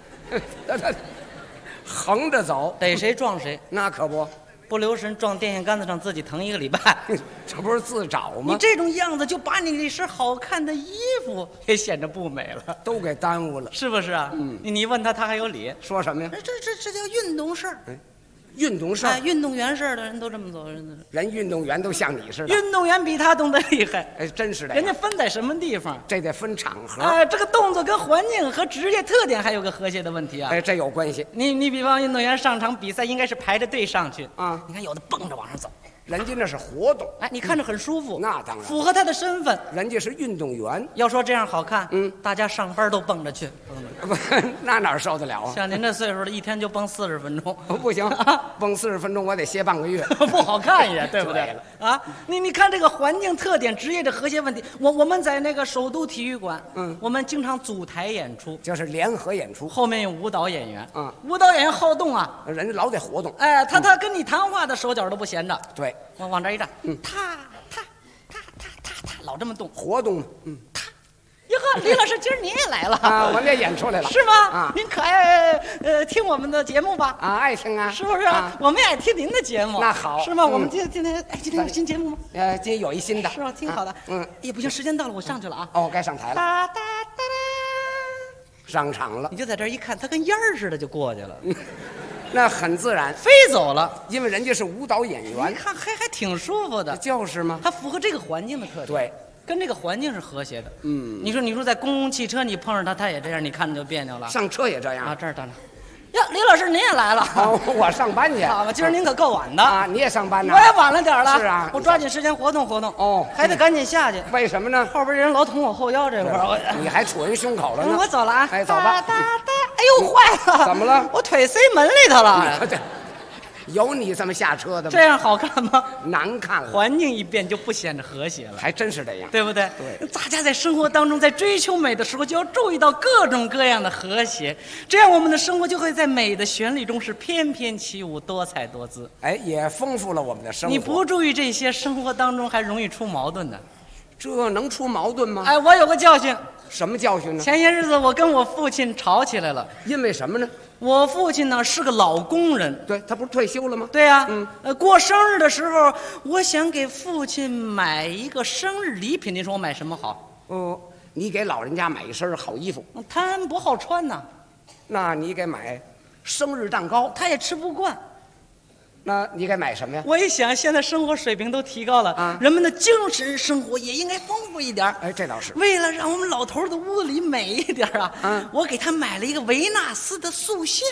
Speaker 23: 横着走，
Speaker 22: 逮谁撞谁，
Speaker 23: 那可不。
Speaker 22: 不留神撞电线杆子上，自己疼1个礼拜，
Speaker 23: 这不是自找吗？
Speaker 22: 你这种样子就把你那身好看的衣服也显得不美了，
Speaker 23: 都给耽误了，
Speaker 22: 是不是啊？你问他还有理，
Speaker 23: 说什么呀？
Speaker 22: 这叫运动式。
Speaker 23: 运动式，
Speaker 22: 运动员式的人都这么走，
Speaker 23: 人运动员都像你似的。
Speaker 22: 运动员比他动得厉害，
Speaker 23: 哎，真是的。
Speaker 22: 人家分在什么地方？
Speaker 23: 这得分场合。
Speaker 22: 哎，这个动作跟环境和职业特点还有个和谐的问题啊。
Speaker 23: 哎，这有关系。
Speaker 22: 你比方运动员上场比赛，应该是排着队上去
Speaker 23: 啊。
Speaker 22: 你看有的蹦着往上走，
Speaker 23: 人家那是活动，
Speaker 22: 哎，你看着很舒服。
Speaker 23: 那当然，
Speaker 22: 符合他的身份。
Speaker 23: 人家是运动员。
Speaker 22: 要说这样好看，大家上班都蹦着去。
Speaker 23: 不，那哪受得了啊？
Speaker 22: 像您这岁数的，一天就蹦40分钟，
Speaker 23: 不行，蹦40分钟我得歇半个月，
Speaker 22: 不好看也，对不对？啊，你看这个环境特点、职业的和谐问题。我们在那个首都体育馆，我们经常组台演出，
Speaker 23: 就是联合演出，
Speaker 22: 后面有舞蹈演员，舞蹈演员好动啊，
Speaker 23: 人家老得活动，
Speaker 22: 哎，他跟你谈话的手脚都不闲着，
Speaker 23: 对，
Speaker 22: 往这一站，他，老这么动，
Speaker 23: 活动，
Speaker 22: 哟呵，李老师，今儿你也来了
Speaker 23: 啊！我也演出来了，
Speaker 22: 是吗？
Speaker 23: 啊，
Speaker 22: 您可爱听我们的节目吧？
Speaker 23: 啊，爱听啊，
Speaker 22: 是不是啊？我们也爱听您的节目。
Speaker 23: 那好，
Speaker 22: 是吗？我们今天有新节目吗？
Speaker 23: 今天有一新的，
Speaker 22: 是吧？挺好的。也不行，时间到了，我上去了啊。
Speaker 23: 哦，该上台了。上场了，
Speaker 22: 你就在这一看，他跟烟儿似的就过去了。
Speaker 23: 那很自然，
Speaker 22: 飞走了，
Speaker 23: 因为人家是舞蹈演员，
Speaker 22: 你看还挺舒服的，
Speaker 23: 就是吗？
Speaker 22: 他符合这个环境的特点。
Speaker 23: 对，
Speaker 22: 跟这个环境是和谐的。你说在公共汽车你碰上他，他也这样，你看着就别扭了。
Speaker 23: 上车也这样
Speaker 22: 啊？这儿等着。呀，李老师您也来了。
Speaker 23: 我上班去。
Speaker 22: 好吧，今儿您可够晚的
Speaker 23: 啊！你也上班呢？
Speaker 22: 我也晚了点了。
Speaker 23: 是啊，
Speaker 22: 我抓紧时间活动活动。
Speaker 23: 哦，
Speaker 22: 还得赶紧下去。
Speaker 23: 为什么呢？
Speaker 22: 后边人老捅我后腰这块儿。
Speaker 23: 你还杵人胸口了呢。
Speaker 22: 我走了啊！
Speaker 23: 哎，走吧。
Speaker 22: 哎呦，坏了！
Speaker 23: 怎么了？
Speaker 22: 我腿塞门里头了。
Speaker 23: 有你这么下车的吗？
Speaker 22: 这样好看吗？
Speaker 23: 难看了。
Speaker 22: 环境一变就不显得和谐了，
Speaker 23: 还真是这样，
Speaker 22: 对不对？
Speaker 23: 对。
Speaker 22: 大家在生活当中，在追求美的时候，就要注意到各种各样的和谐，这样我们的生活就会在美的旋律中是翩翩起舞，多彩多姿。
Speaker 23: 哎，也丰富了我们的生活。
Speaker 22: 你不注意这些，生活当中还容易出矛盾的。
Speaker 23: 这能出矛盾吗？
Speaker 22: 哎，我有个教训。
Speaker 23: 什么教训呢？
Speaker 22: 前些日子我跟我父亲吵起来了。
Speaker 23: 因为什么呢？
Speaker 22: 我父亲呢是个老工人，
Speaker 23: 对，他不是退休了吗？
Speaker 22: 对呀。过生日的时候，我想给父亲买一个生日礼品，您说我买什么好？
Speaker 23: 你给老人家买一身好衣服，
Speaker 22: 他不好穿呐。
Speaker 23: 那你给买生日蛋糕，
Speaker 22: 他也吃不惯。
Speaker 23: 那你该买什么呀？
Speaker 22: 我一想，现在生活水平都提高了啊，人们的精神生活也应该丰富一点。
Speaker 23: 哎，这倒是。
Speaker 22: 为了让我们老头的屋子里美一点啊，我给他买了一个维纳斯的塑像。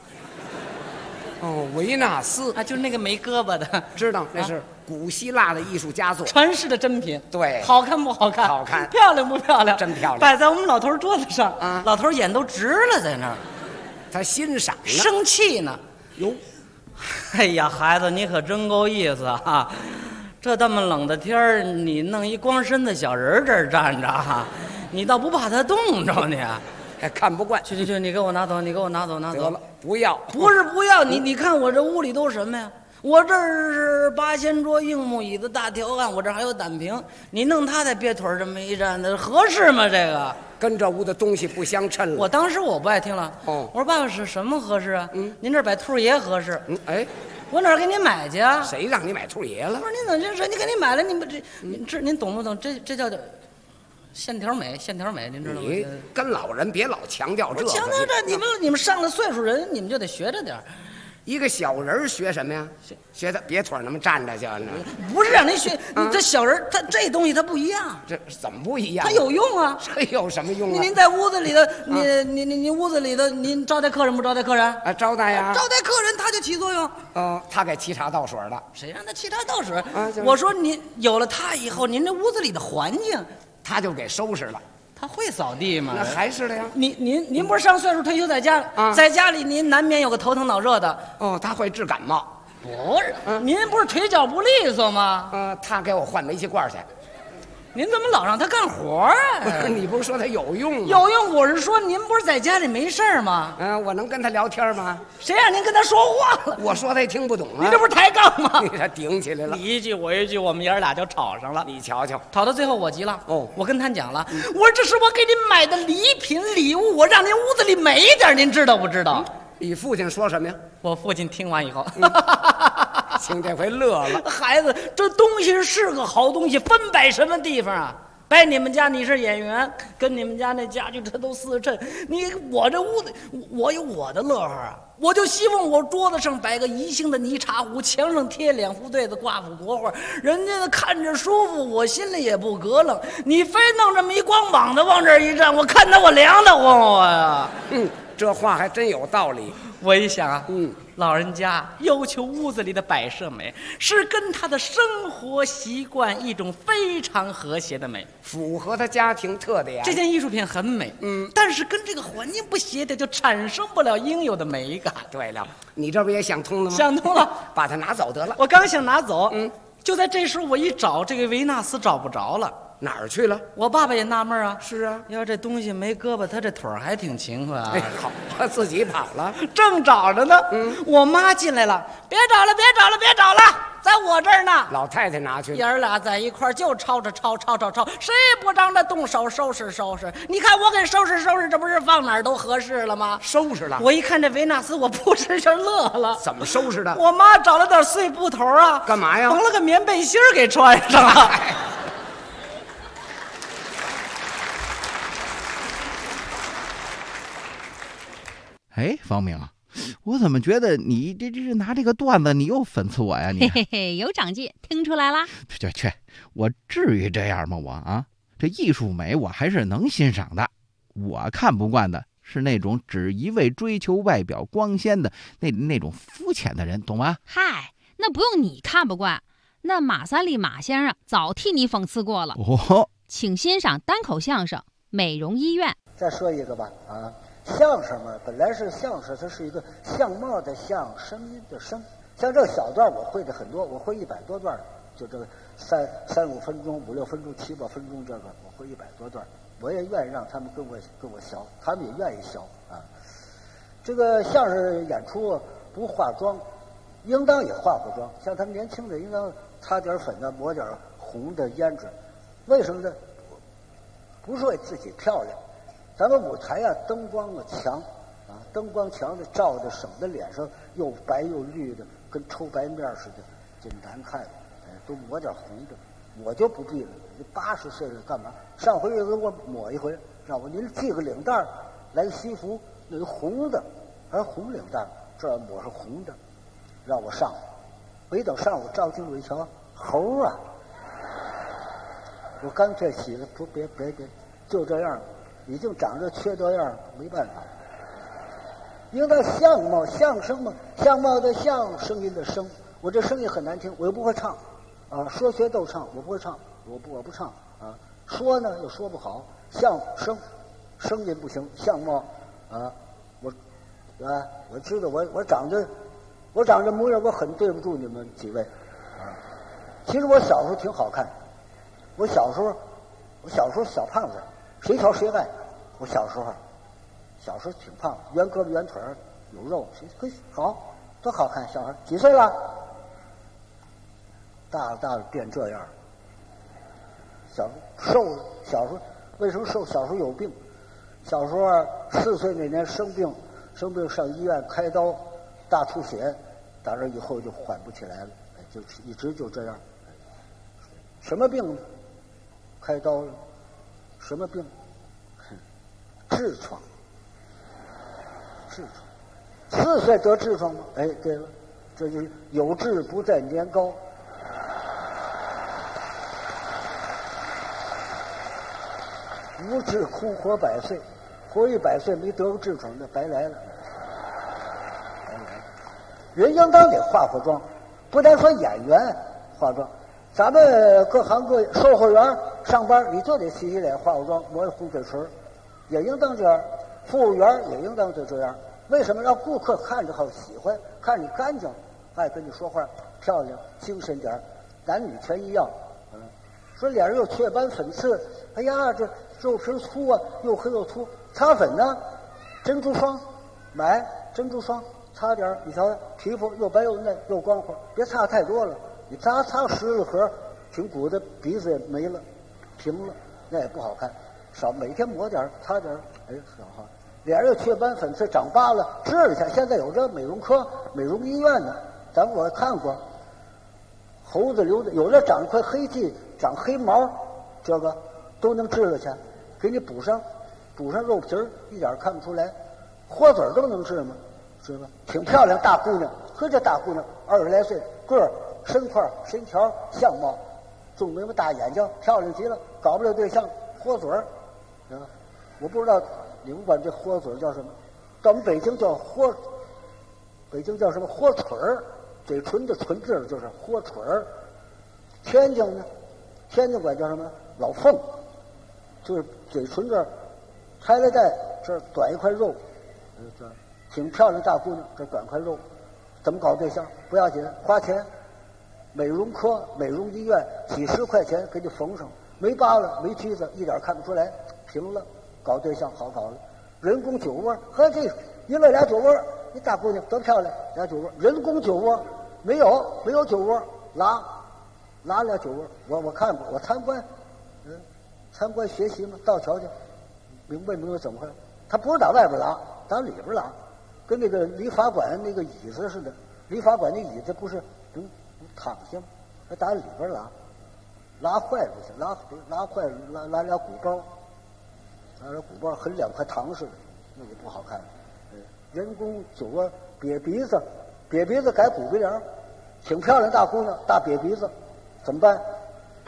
Speaker 23: 哦，维纳斯
Speaker 22: 啊，就是那个没胳膊的，
Speaker 23: 知道那是古希腊的艺术佳作，
Speaker 22: 传世的珍品。
Speaker 23: 对，
Speaker 22: 好看不好看？
Speaker 23: 好看。
Speaker 22: 漂亮不漂亮？
Speaker 23: 真漂亮。
Speaker 22: 摆在我们老头桌子上啊，老头眼都直了，在那儿，
Speaker 23: 他欣赏呢，
Speaker 22: 生气呢。
Speaker 23: 哟。
Speaker 22: 哎呀，孩子，你可真够意思啊！这么冷的天儿，你弄一光身的小人这儿站着哈，你倒不怕他冻着你？
Speaker 23: 还看不惯。
Speaker 22: 去，你给我拿走，你给我拿走。
Speaker 23: 得了，不要。
Speaker 22: 不是不要，你看我这屋里都什么呀？我这儿是八仙桌、硬木椅子、大条案，我这还有胆瓶。你弄他在别腿这么一站的，合适吗？这个
Speaker 23: 跟这屋的东西不相称了。
Speaker 22: 我当时我不爱听了。我说爸爸是什么合适啊？您这摆兔爷合适。
Speaker 23: 哎，
Speaker 22: 我哪儿给您买去啊？
Speaker 23: 谁让你买兔爷了？
Speaker 22: 不是您怎么这人家给你买了？你们您懂不懂？这叫线条美，线条美，您知道吗？
Speaker 23: 你跟老人别老强调这个。
Speaker 22: 强调这，你们上了岁数人，你们就得学着点儿。
Speaker 23: 一个小人学什么呀？学他别腿那么站着去呢？
Speaker 22: 不是让您学，你这小人他这东西他不一样。
Speaker 23: 这怎么不一样？
Speaker 22: 他有用啊！
Speaker 23: 这有什么用啊？
Speaker 22: 您在屋子里头，您屋子里头，您招待客人不招待客人？
Speaker 23: 啊，招待呀！
Speaker 22: 招待客人他就起作用。
Speaker 23: 他给沏茶倒水的。
Speaker 22: 谁让他沏茶倒水？我说您有了他以后，您这屋子里的环境，
Speaker 23: 他就给收拾了。
Speaker 22: 他会扫地吗？
Speaker 23: 那还是的呀。
Speaker 22: 您不是上岁数退休在家在家里您难免有个头疼脑热的。
Speaker 23: 他会治感冒。
Speaker 22: 不是，您不是腿脚不利索吗？
Speaker 23: 他给我换煤气罐去。
Speaker 22: 您怎么老让他干活啊？
Speaker 23: 你不是说他有用吗？
Speaker 22: 有用，我是说您不是在家里没事儿吗？
Speaker 23: 我能跟他聊天吗？
Speaker 22: 谁让您跟他说话了？
Speaker 23: 我说他也听不懂啊。
Speaker 22: 你这不是抬杠吗？
Speaker 23: 你这顶起来了，
Speaker 22: 你一句我一句，我们爷俩就吵上了。
Speaker 23: 你瞧瞧，
Speaker 22: 吵到最后我急了。我跟他讲了，我说这是我给您买的礼品礼物，我让您屋子里美一点，您知道不知道？
Speaker 23: 你父亲说什么呀？
Speaker 22: 我父亲听完以后，
Speaker 23: 请这回乐了。
Speaker 22: 孩子，这东西是个好东西，分摆什么地方啊？摆你们家你是演员，跟你们家那家具这都四衬。我这屋子，我有我的乐呵啊！我就希望我桌子上摆个宜兴的泥茶壶，墙上贴2副对子，挂幅国画，人家看着舒服，我心里也不膈冷。你非弄这么一光膀子往这一站，我看得我凉得慌我呀！
Speaker 23: 这话还真有道理。
Speaker 22: 我一想啊，老人家要求屋子里的摆设美，是跟他的生活习惯一种非常和谐的美，
Speaker 23: 符合他家庭特点。
Speaker 22: 这件艺术品很美，但是跟这个环境不协调，就产生不了应有的美感。
Speaker 23: 对了，你这不也想通了吗？
Speaker 22: 想通了，
Speaker 23: 把它拿走得了。
Speaker 22: 我刚想拿走，就在这时候，我一找这个维纳斯找不着了。
Speaker 23: 哪儿去了？
Speaker 22: 我爸爸也纳闷啊。
Speaker 23: 是啊，
Speaker 22: 要这东西没胳膊，他这腿儿还挺勤快啊。
Speaker 23: 哎，好，他自己跑了，
Speaker 22: 正找着呢。我妈进来了，别找了，别找了，别找了，在我这儿呢。
Speaker 23: 老太太拿去了。
Speaker 22: 爷儿俩在一块儿就吵，谁也不让他动手收拾收拾。你看我给收拾收拾，这不是放哪儿都合适了吗？
Speaker 23: 收拾了。
Speaker 22: 我一看这维纳斯，我扑哧一下乐了。
Speaker 23: 怎么收拾的？
Speaker 22: 我妈找了点碎布头啊，
Speaker 23: 干嘛呀？
Speaker 22: 缝了个棉背心儿给穿上了。
Speaker 7: 哎，方明，我怎么觉得你这拿这个段子，你又讽刺我呀？你
Speaker 6: 嘿嘿嘿，有长进，听出来啦？
Speaker 7: 去，我至于这样吗？我啊， 这艺术美我还是能欣赏的，我看不惯的是那种只一味追求外表光鲜的那种肤浅的人，懂吗？
Speaker 6: 嗨，那不用你看不惯，那马三立马先生早替你讽刺过了。
Speaker 7: 哦，
Speaker 6: 请欣赏单口相声《美容医院》。
Speaker 8: 再说一个吧，相声嘛，本来是相声，它是一个相貌的相，声音的声。像这个小段我会的很多，我会100多段，就这个3、5分钟、5、6分钟、7、8分钟，这个我会100多段。我也愿意让他们跟我学，他们也愿意学啊。这个相声演出不化妆，应当也化过妆。像他们年轻的，应当擦点粉啊，抹点红的胭脂。为什么呢？不是为自己漂亮。咱们舞台啊，灯光啊强啊，灯光强的照的，省得脸上又白又绿的，跟抽白面似的，就难看。都抹点红的，我就不必了。你80岁了干嘛？上回又给我抹一回，让我您系个领带，来个西服，那个红的，还红领带，这抹上红的，让我上。没等上午照镜子一瞧，猴啊！我干脆洗了，不别，就这样。已经长着缺德样，没办法。应当相貌相声嘛，相貌的相，声音的声。我这声音很难听，我又不会唱，啊，说学逗唱我不会唱，我不唱啊。说呢又说不好，相声，声音不行，相貌啊，我知道我长着模样，我很对不住你们几位啊。其实我小时候挺好看，我小时候小胖子。谁瞧谁爱，我小时候挺胖，圆胳膊圆腿有肉，嘿好，多好看。小孩几岁了？大了变这样。瘦了，小时候为什么瘦？小时候有病，小时候4岁那年生病上医院开刀，大出血，打这以后就缓不起来了，就一直就这样。什么病呢？开刀了。什么病？痔疮。4岁得痔疮吗？哎，对了，这就是有志不在年高。无志空活100岁，活100岁没得过痔疮，那白来了。人应当得化妆，不单说演员化妆。咱们各行各业，售货员上班你就得洗脸、化化妆、抹红嘴唇，也应当这样。服务员也应当就这样。为什么让顾客看着好喜欢，看你干净，爱跟你说话，漂亮、精神点，男女全一样。说脸上有雀斑、粉刺，哎呀，这肉皮粗啊，又黑又粗，擦粉呢，珍珠霜，买珍珠霜擦点，你瞧皮肤又白又嫩又光滑，别擦太多了。你擦10个盒，挺鼓的，鼻子也没了，平了，那也不好看。少每天抹点，擦点，哎，很好。脸上有雀斑、粉刺、长疤了，治一下。现在有这美容科、美容医院呢，我看过。猴子瘤子有的长一块黑迹，长黑毛，这个都能治了去，给你补上肉皮儿，一点看不出来。豁嘴都能治吗？是吧？挺漂亮大姑娘，呵，这大姑娘20来岁，个儿。身块、身条、相貌，重眉毛、大眼睛，漂亮极了，搞不了对象，豁嘴儿，我不知道你们管这豁嘴叫什么，到我们北京叫北京叫什么豁嘴儿，嘴唇的唇质就是豁嘴儿。天津呢，天津管叫什么老凤，就是嘴唇这儿开了带，这儿短一块肉，这挺漂亮大姑娘，这短块肉，怎么搞对象？不要紧，花钱。美容科、美容医院几10块钱给你缝上，没疤了，没疖子，一点看不出来，平了，搞对象好搞了。人工酒窝，呵，这一乐俩酒窝，你大姑娘多漂亮，俩酒窝，人工酒窝没有酒窝，拉俩酒窝，我看过，我参观学习嘛，到瞧瞧，明白怎么回事？他不是打外边拉，打里边拉，跟那个理发馆那个椅子似的，理发馆那椅子不是躺下吗？还打里边拉坏不行，拉坏拉俩鼓包，横2块糖似的，那就不好看了。人工酒窝瘪鼻子改骨鼻梁，挺漂亮大姑娘，大瘪鼻子，怎么办？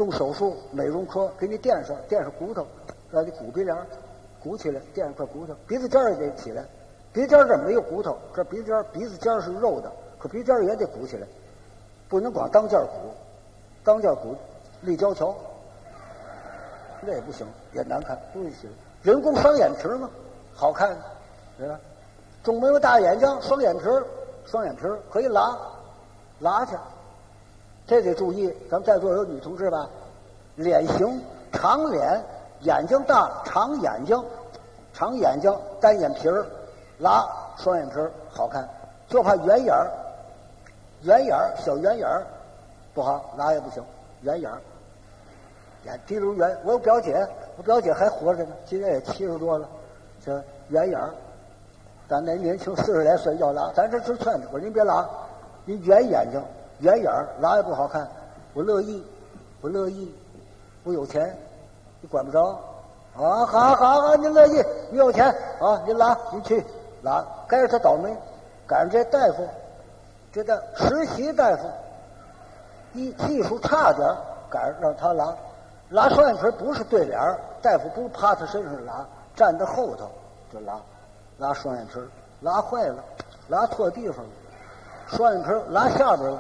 Speaker 8: 动手术美容科给你垫上骨头，让你鼓鼻梁鼓起来，垫上块骨头，鼻子尖也得起来。鼻子尖这没有骨头，这鼻子尖是肉的，可鼻子尖也得鼓起来，不能光当件鼓，当件鼓立交桥，那也不行，也难看，不行。人工双眼皮嘛，好看，对吧？中没有大眼睛，双眼皮可以拉去，这得注意。咱们在座有女同志吧？脸型长脸，眼睛大，长眼睛，单眼皮儿。拉双眼皮好看，就怕圆眼儿，小圆眼儿不好，拉也不行，圆眼儿，眼滴溜圆。我表姐还活着呢，今年也70多了，这圆眼儿。咱那年轻40来岁要拉，咱这直劝他，我说您别拉，您圆眼睛，圆眼儿拉也不好看。我乐意，我有钱，你管不着。啊，好，您乐意，你有钱啊，您拉，您去。拉，该是他倒霉，赶上这大夫，这实习大夫，技术差点，赶上让他拉双眼皮不是对脸，大夫不趴他身上拉，站在后头就拉双眼皮，拉坏了，拉错地方了，双眼皮拉下边了，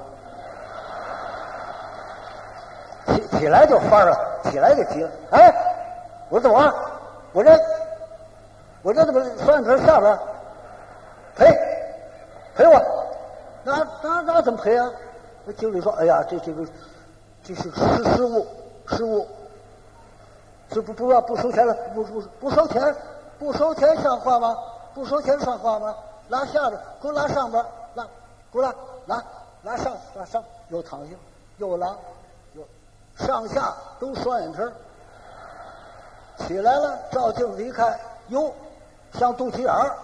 Speaker 8: 起来就翻了，起来就急了，哎，我怎么？我这怎么双眼皮下边？赔我，那怎么赔啊？那经理说：“哎呀，这是失误，是不收钱了，不收钱像话吗？不收钱像话吗？拉下边，给我拉上边，给我拉上，又躺下，又拉，上下都双眼皮，起来了，照镜子一看，哟，像肚脐眼儿。”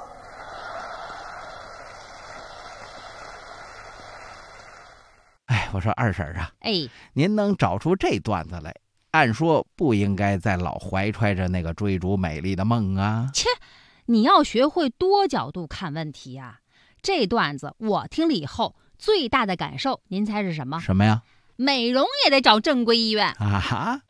Speaker 7: 我说二婶啊，
Speaker 6: 哎，
Speaker 7: 您能找出这段子来，按说不应该再老怀揣着那个追逐美丽的梦啊。
Speaker 6: 切，你要学会多角度看问题啊。这段子我听了以后最大的感受，您猜是什么？
Speaker 7: 什么呀？
Speaker 6: 美容也得找正规医院
Speaker 7: 啊哈。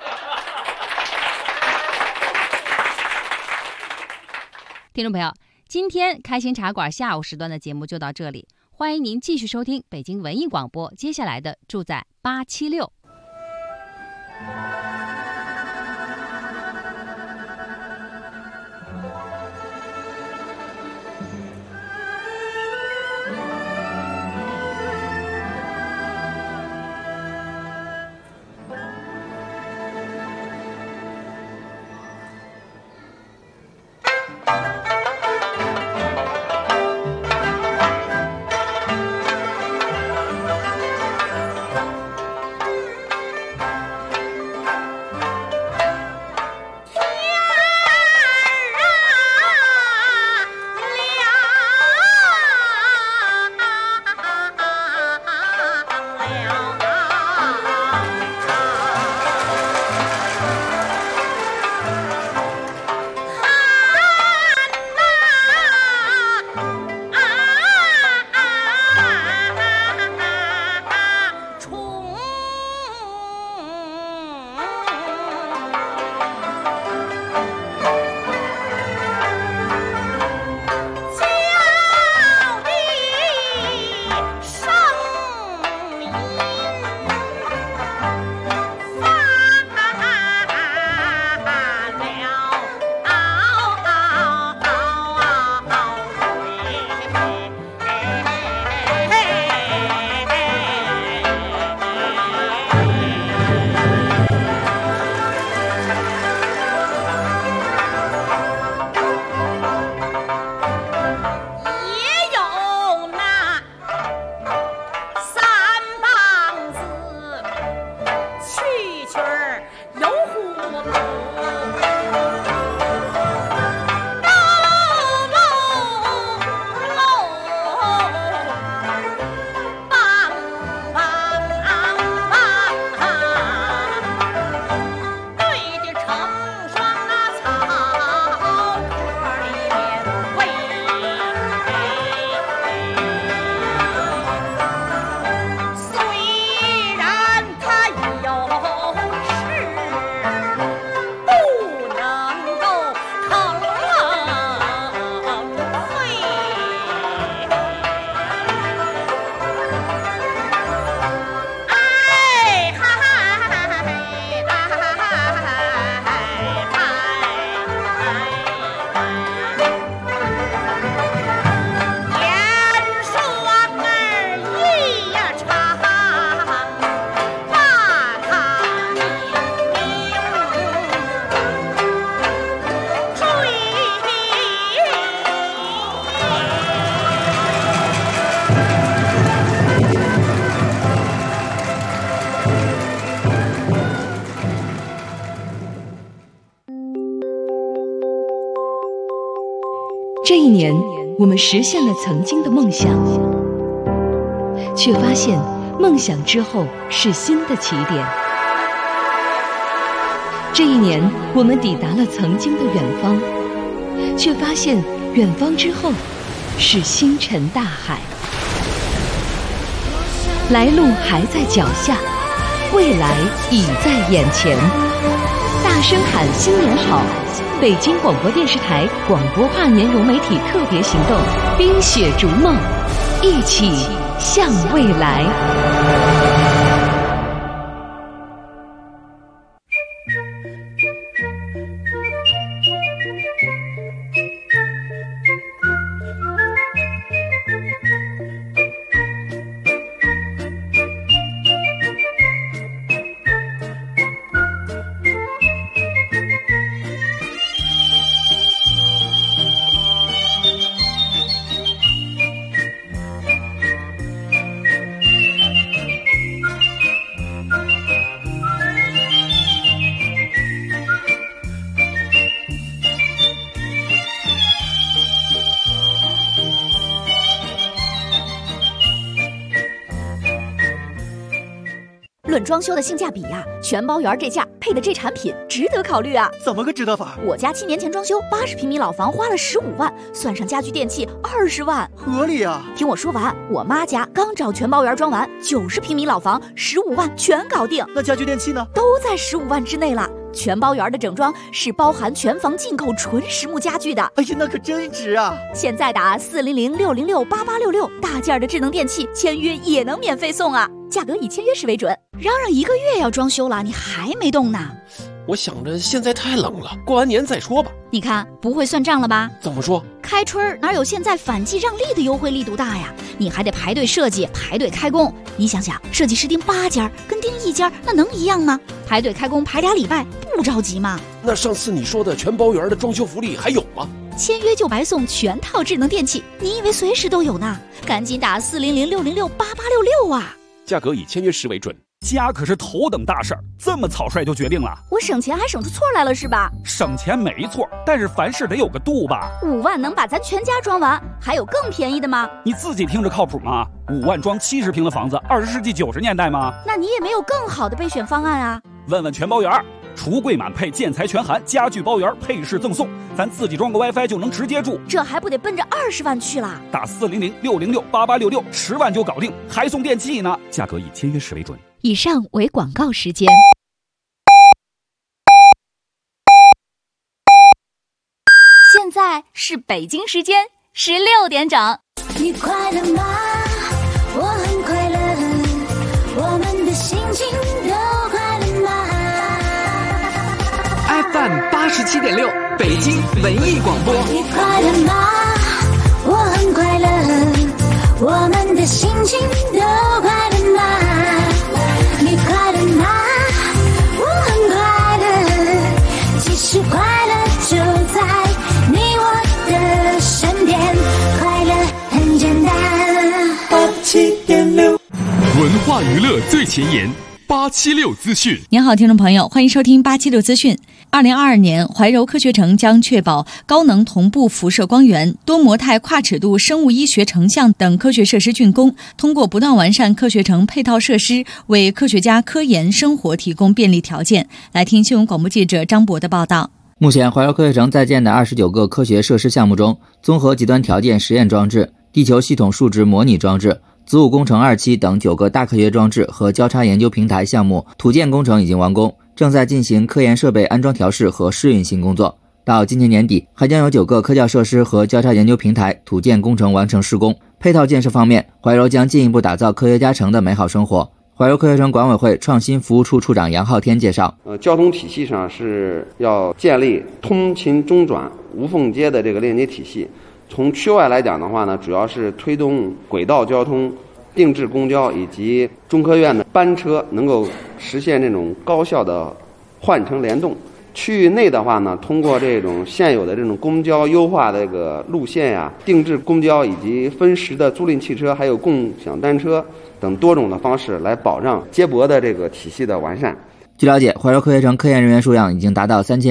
Speaker 6: 听众朋友，今天开心茶馆下午时段的节目就到这里。欢迎您继续收听北京文艺广播，接下来的住在876。
Speaker 11: 这一年，我们实现了曾经的梦想，却发现梦想之后是新的起点。这一年，我们抵达了曾经的远方，却发现远方之后是星辰大海。来路还在脚下，未来已在眼前。大声喊新年好！北京广播电视台广播跨年融媒体特别行动，冰雪逐梦，一起向未来。
Speaker 18: 论装修的性价比呀，全包园这价配的这产品值得考虑啊！
Speaker 12: 怎么个值得法？
Speaker 18: 我家7年前装修80平米老房花了15万，算上家具电器20万，
Speaker 12: 合理啊！
Speaker 18: 听我说完，我妈家刚找全包园装完，90平米老房15万全搞定。
Speaker 12: 那家具电器呢？
Speaker 18: 都在15万之内了。全包园的整装是包含全房进口纯实木家具的。
Speaker 12: 哎呀，那可真值啊！
Speaker 18: 现在打400-606-8866，大件的智能电器签约也能免费送啊！价格以签约时为准。嚷嚷1个月要装修了，你还没动呢？
Speaker 4: 我想着现在太冷了，过完年再说吧。
Speaker 18: 你看不会算账了吧？
Speaker 4: 怎么说？
Speaker 18: 开春哪有现在反季让利的优惠力度大呀？你还得排队设计，排队开工。你想想，设计师订8家跟订1家那能一样吗？排队开工排2礼拜，不着急吗？
Speaker 4: 那上次你说的全包园的装修福利还有吗？
Speaker 18: 签约就白送全套智能电器，你以为随时都有呢？赶紧打400-606-8866啊！
Speaker 19: 价格以签约时为准。家可是头等大事儿，这么草率就决定了？
Speaker 18: 我省钱还省出错来了是吧？
Speaker 19: 省钱没错，但是凡事得有个度吧。
Speaker 18: 5万能把咱全家装完，还有更便宜的吗？
Speaker 19: 你自己听着靠谱吗？5万装70平的房子，20世纪90年代吗？
Speaker 18: 那你也没有更好的备选方案啊？
Speaker 19: 问问全包园，橱柜满配，建材全含，家具包圆，配饰赠送，咱自己装个 WiFi 就能直接住，
Speaker 18: 这还不得奔着20万去了？
Speaker 19: 打400-606-8866，10万就搞定，还送电器呢。价格以签约时为准。
Speaker 18: 以上为广告时间。现在是北京时间16点整。
Speaker 10: 你快乐吗？我很快乐，我们的心情都快乐吗
Speaker 21: ？FM 87.6，北京文艺广播。
Speaker 10: 你快乐吗？我很快乐，我们的心情都快乐吗？你快乐吗？我很快乐，其实快乐就在你我的身边，快乐很简单。87.6，
Speaker 9: 文化娱乐最前沿，876资讯。
Speaker 13: 您好，听众朋友，欢迎收听876资讯。2022年，怀柔科学城将确保高能同步辐射光源、多模态跨尺度生物医学成像等科学设施竣工，通过不断完善科学城配套设施，为科学家科研生活提供便利条件。来听新闻广播记者张博的报道。
Speaker 24: 目前，怀柔科学城在建的29个科学设施项目中，综合极端条件实验装置、地球系统数值模拟装置、子午工程2期等9个大科学装置和交叉研究平台项目土建工程已经完工，正在进行科研设备安装调试和试运行工作。到今年年底，还将有9个科教设施和交叉研究平台土建工程完成施工。配套建设方面，怀柔将进一步打造科学家城的美好生活。怀柔科学城管委会创新服务处处长杨浩天介绍，
Speaker 25: 交通体系上是要建立通勤中转无缝接的这个链接体系。从区外来讲的话呢，主要是推动轨道交通、定制公交以及中科院的班车能够实现这种高效的换乘联动。区域内的话呢，通过这种现有的这种公交优化的这个路线呀、定制公交以及分时的租赁汽车，还有共享单车等多种的方式来保障接驳的这个体系的完善。
Speaker 24: 据了解，怀柔科学城科研人员数量已经达到3000人。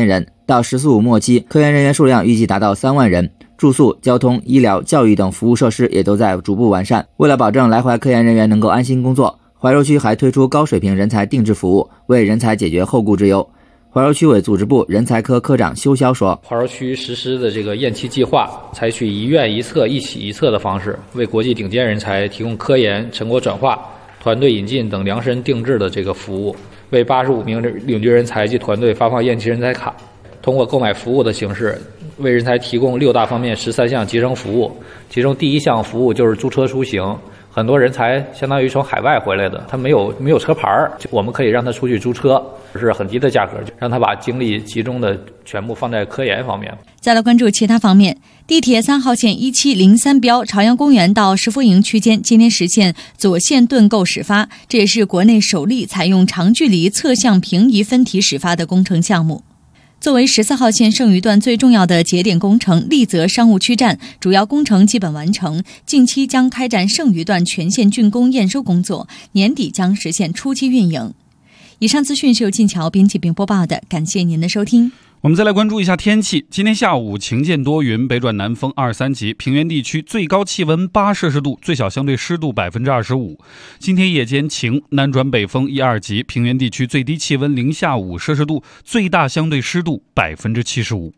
Speaker 24: 到“十四五”末期，科研人员数量预计达到3万人。住宿、交通、医疗、教育等服务设施也都在逐步完善。为了保证来淮科研人员能够安心工作，怀柔区还推出高水平人才定制服务，为人才解决后顾之忧。怀柔区委组织部人才科科长修潇说：“
Speaker 14: 怀柔区实施的这个燕期计划，采取一院一策、一企一策的方式，为国际顶尖人才提供科研、成果转化、团队引进等量身定制的这个服务，为85名领军人才及团队发放燕期人才卡，通过购买服务的形式，为人才提供6大方面13项集成服务。其中第1项服务就是租车出行。很多人才相当于从海外回来的，他没有车牌，我们可以让他出去租车，是很低的价格，让他把精力集中的全部放在科研方面。”
Speaker 13: 再来关注其他方面，地铁3号线1703标朝阳公园到石佛营区间今天实现左线盾构始发，这也是国内首例采用长距离侧向平移分体始发的工程项目。作为14号线剩余段最重要的节点工程，丽泽商务区站主要工程基本完成，近期将开展剩余段全线竣工验收工作，年底将实现初期运营。以上资讯是由晋桥编辑并播报的，感谢您的收听。
Speaker 15: 我们再来关注一下天气。今天下午晴间多云，北转南风2、3级，平原地区最高气温8摄氏度，最小相对湿度25%。今天夜间晴，南转北风1、2级，平原地区最低气温零下5摄氏度，最大相对湿度75%。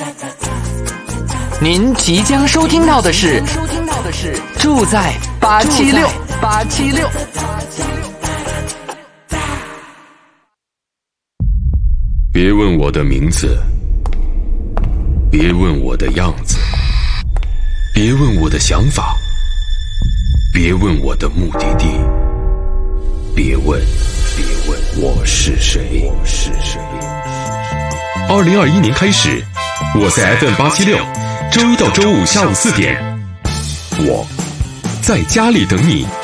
Speaker 21: 您即将收听到的是住在876。
Speaker 9: 别问我的名字，别问我的样子，别问我的想法，别问我的目的地，别问我是谁。2021年开始，我在 FM876，周一到周五下午4点，我在家里等你。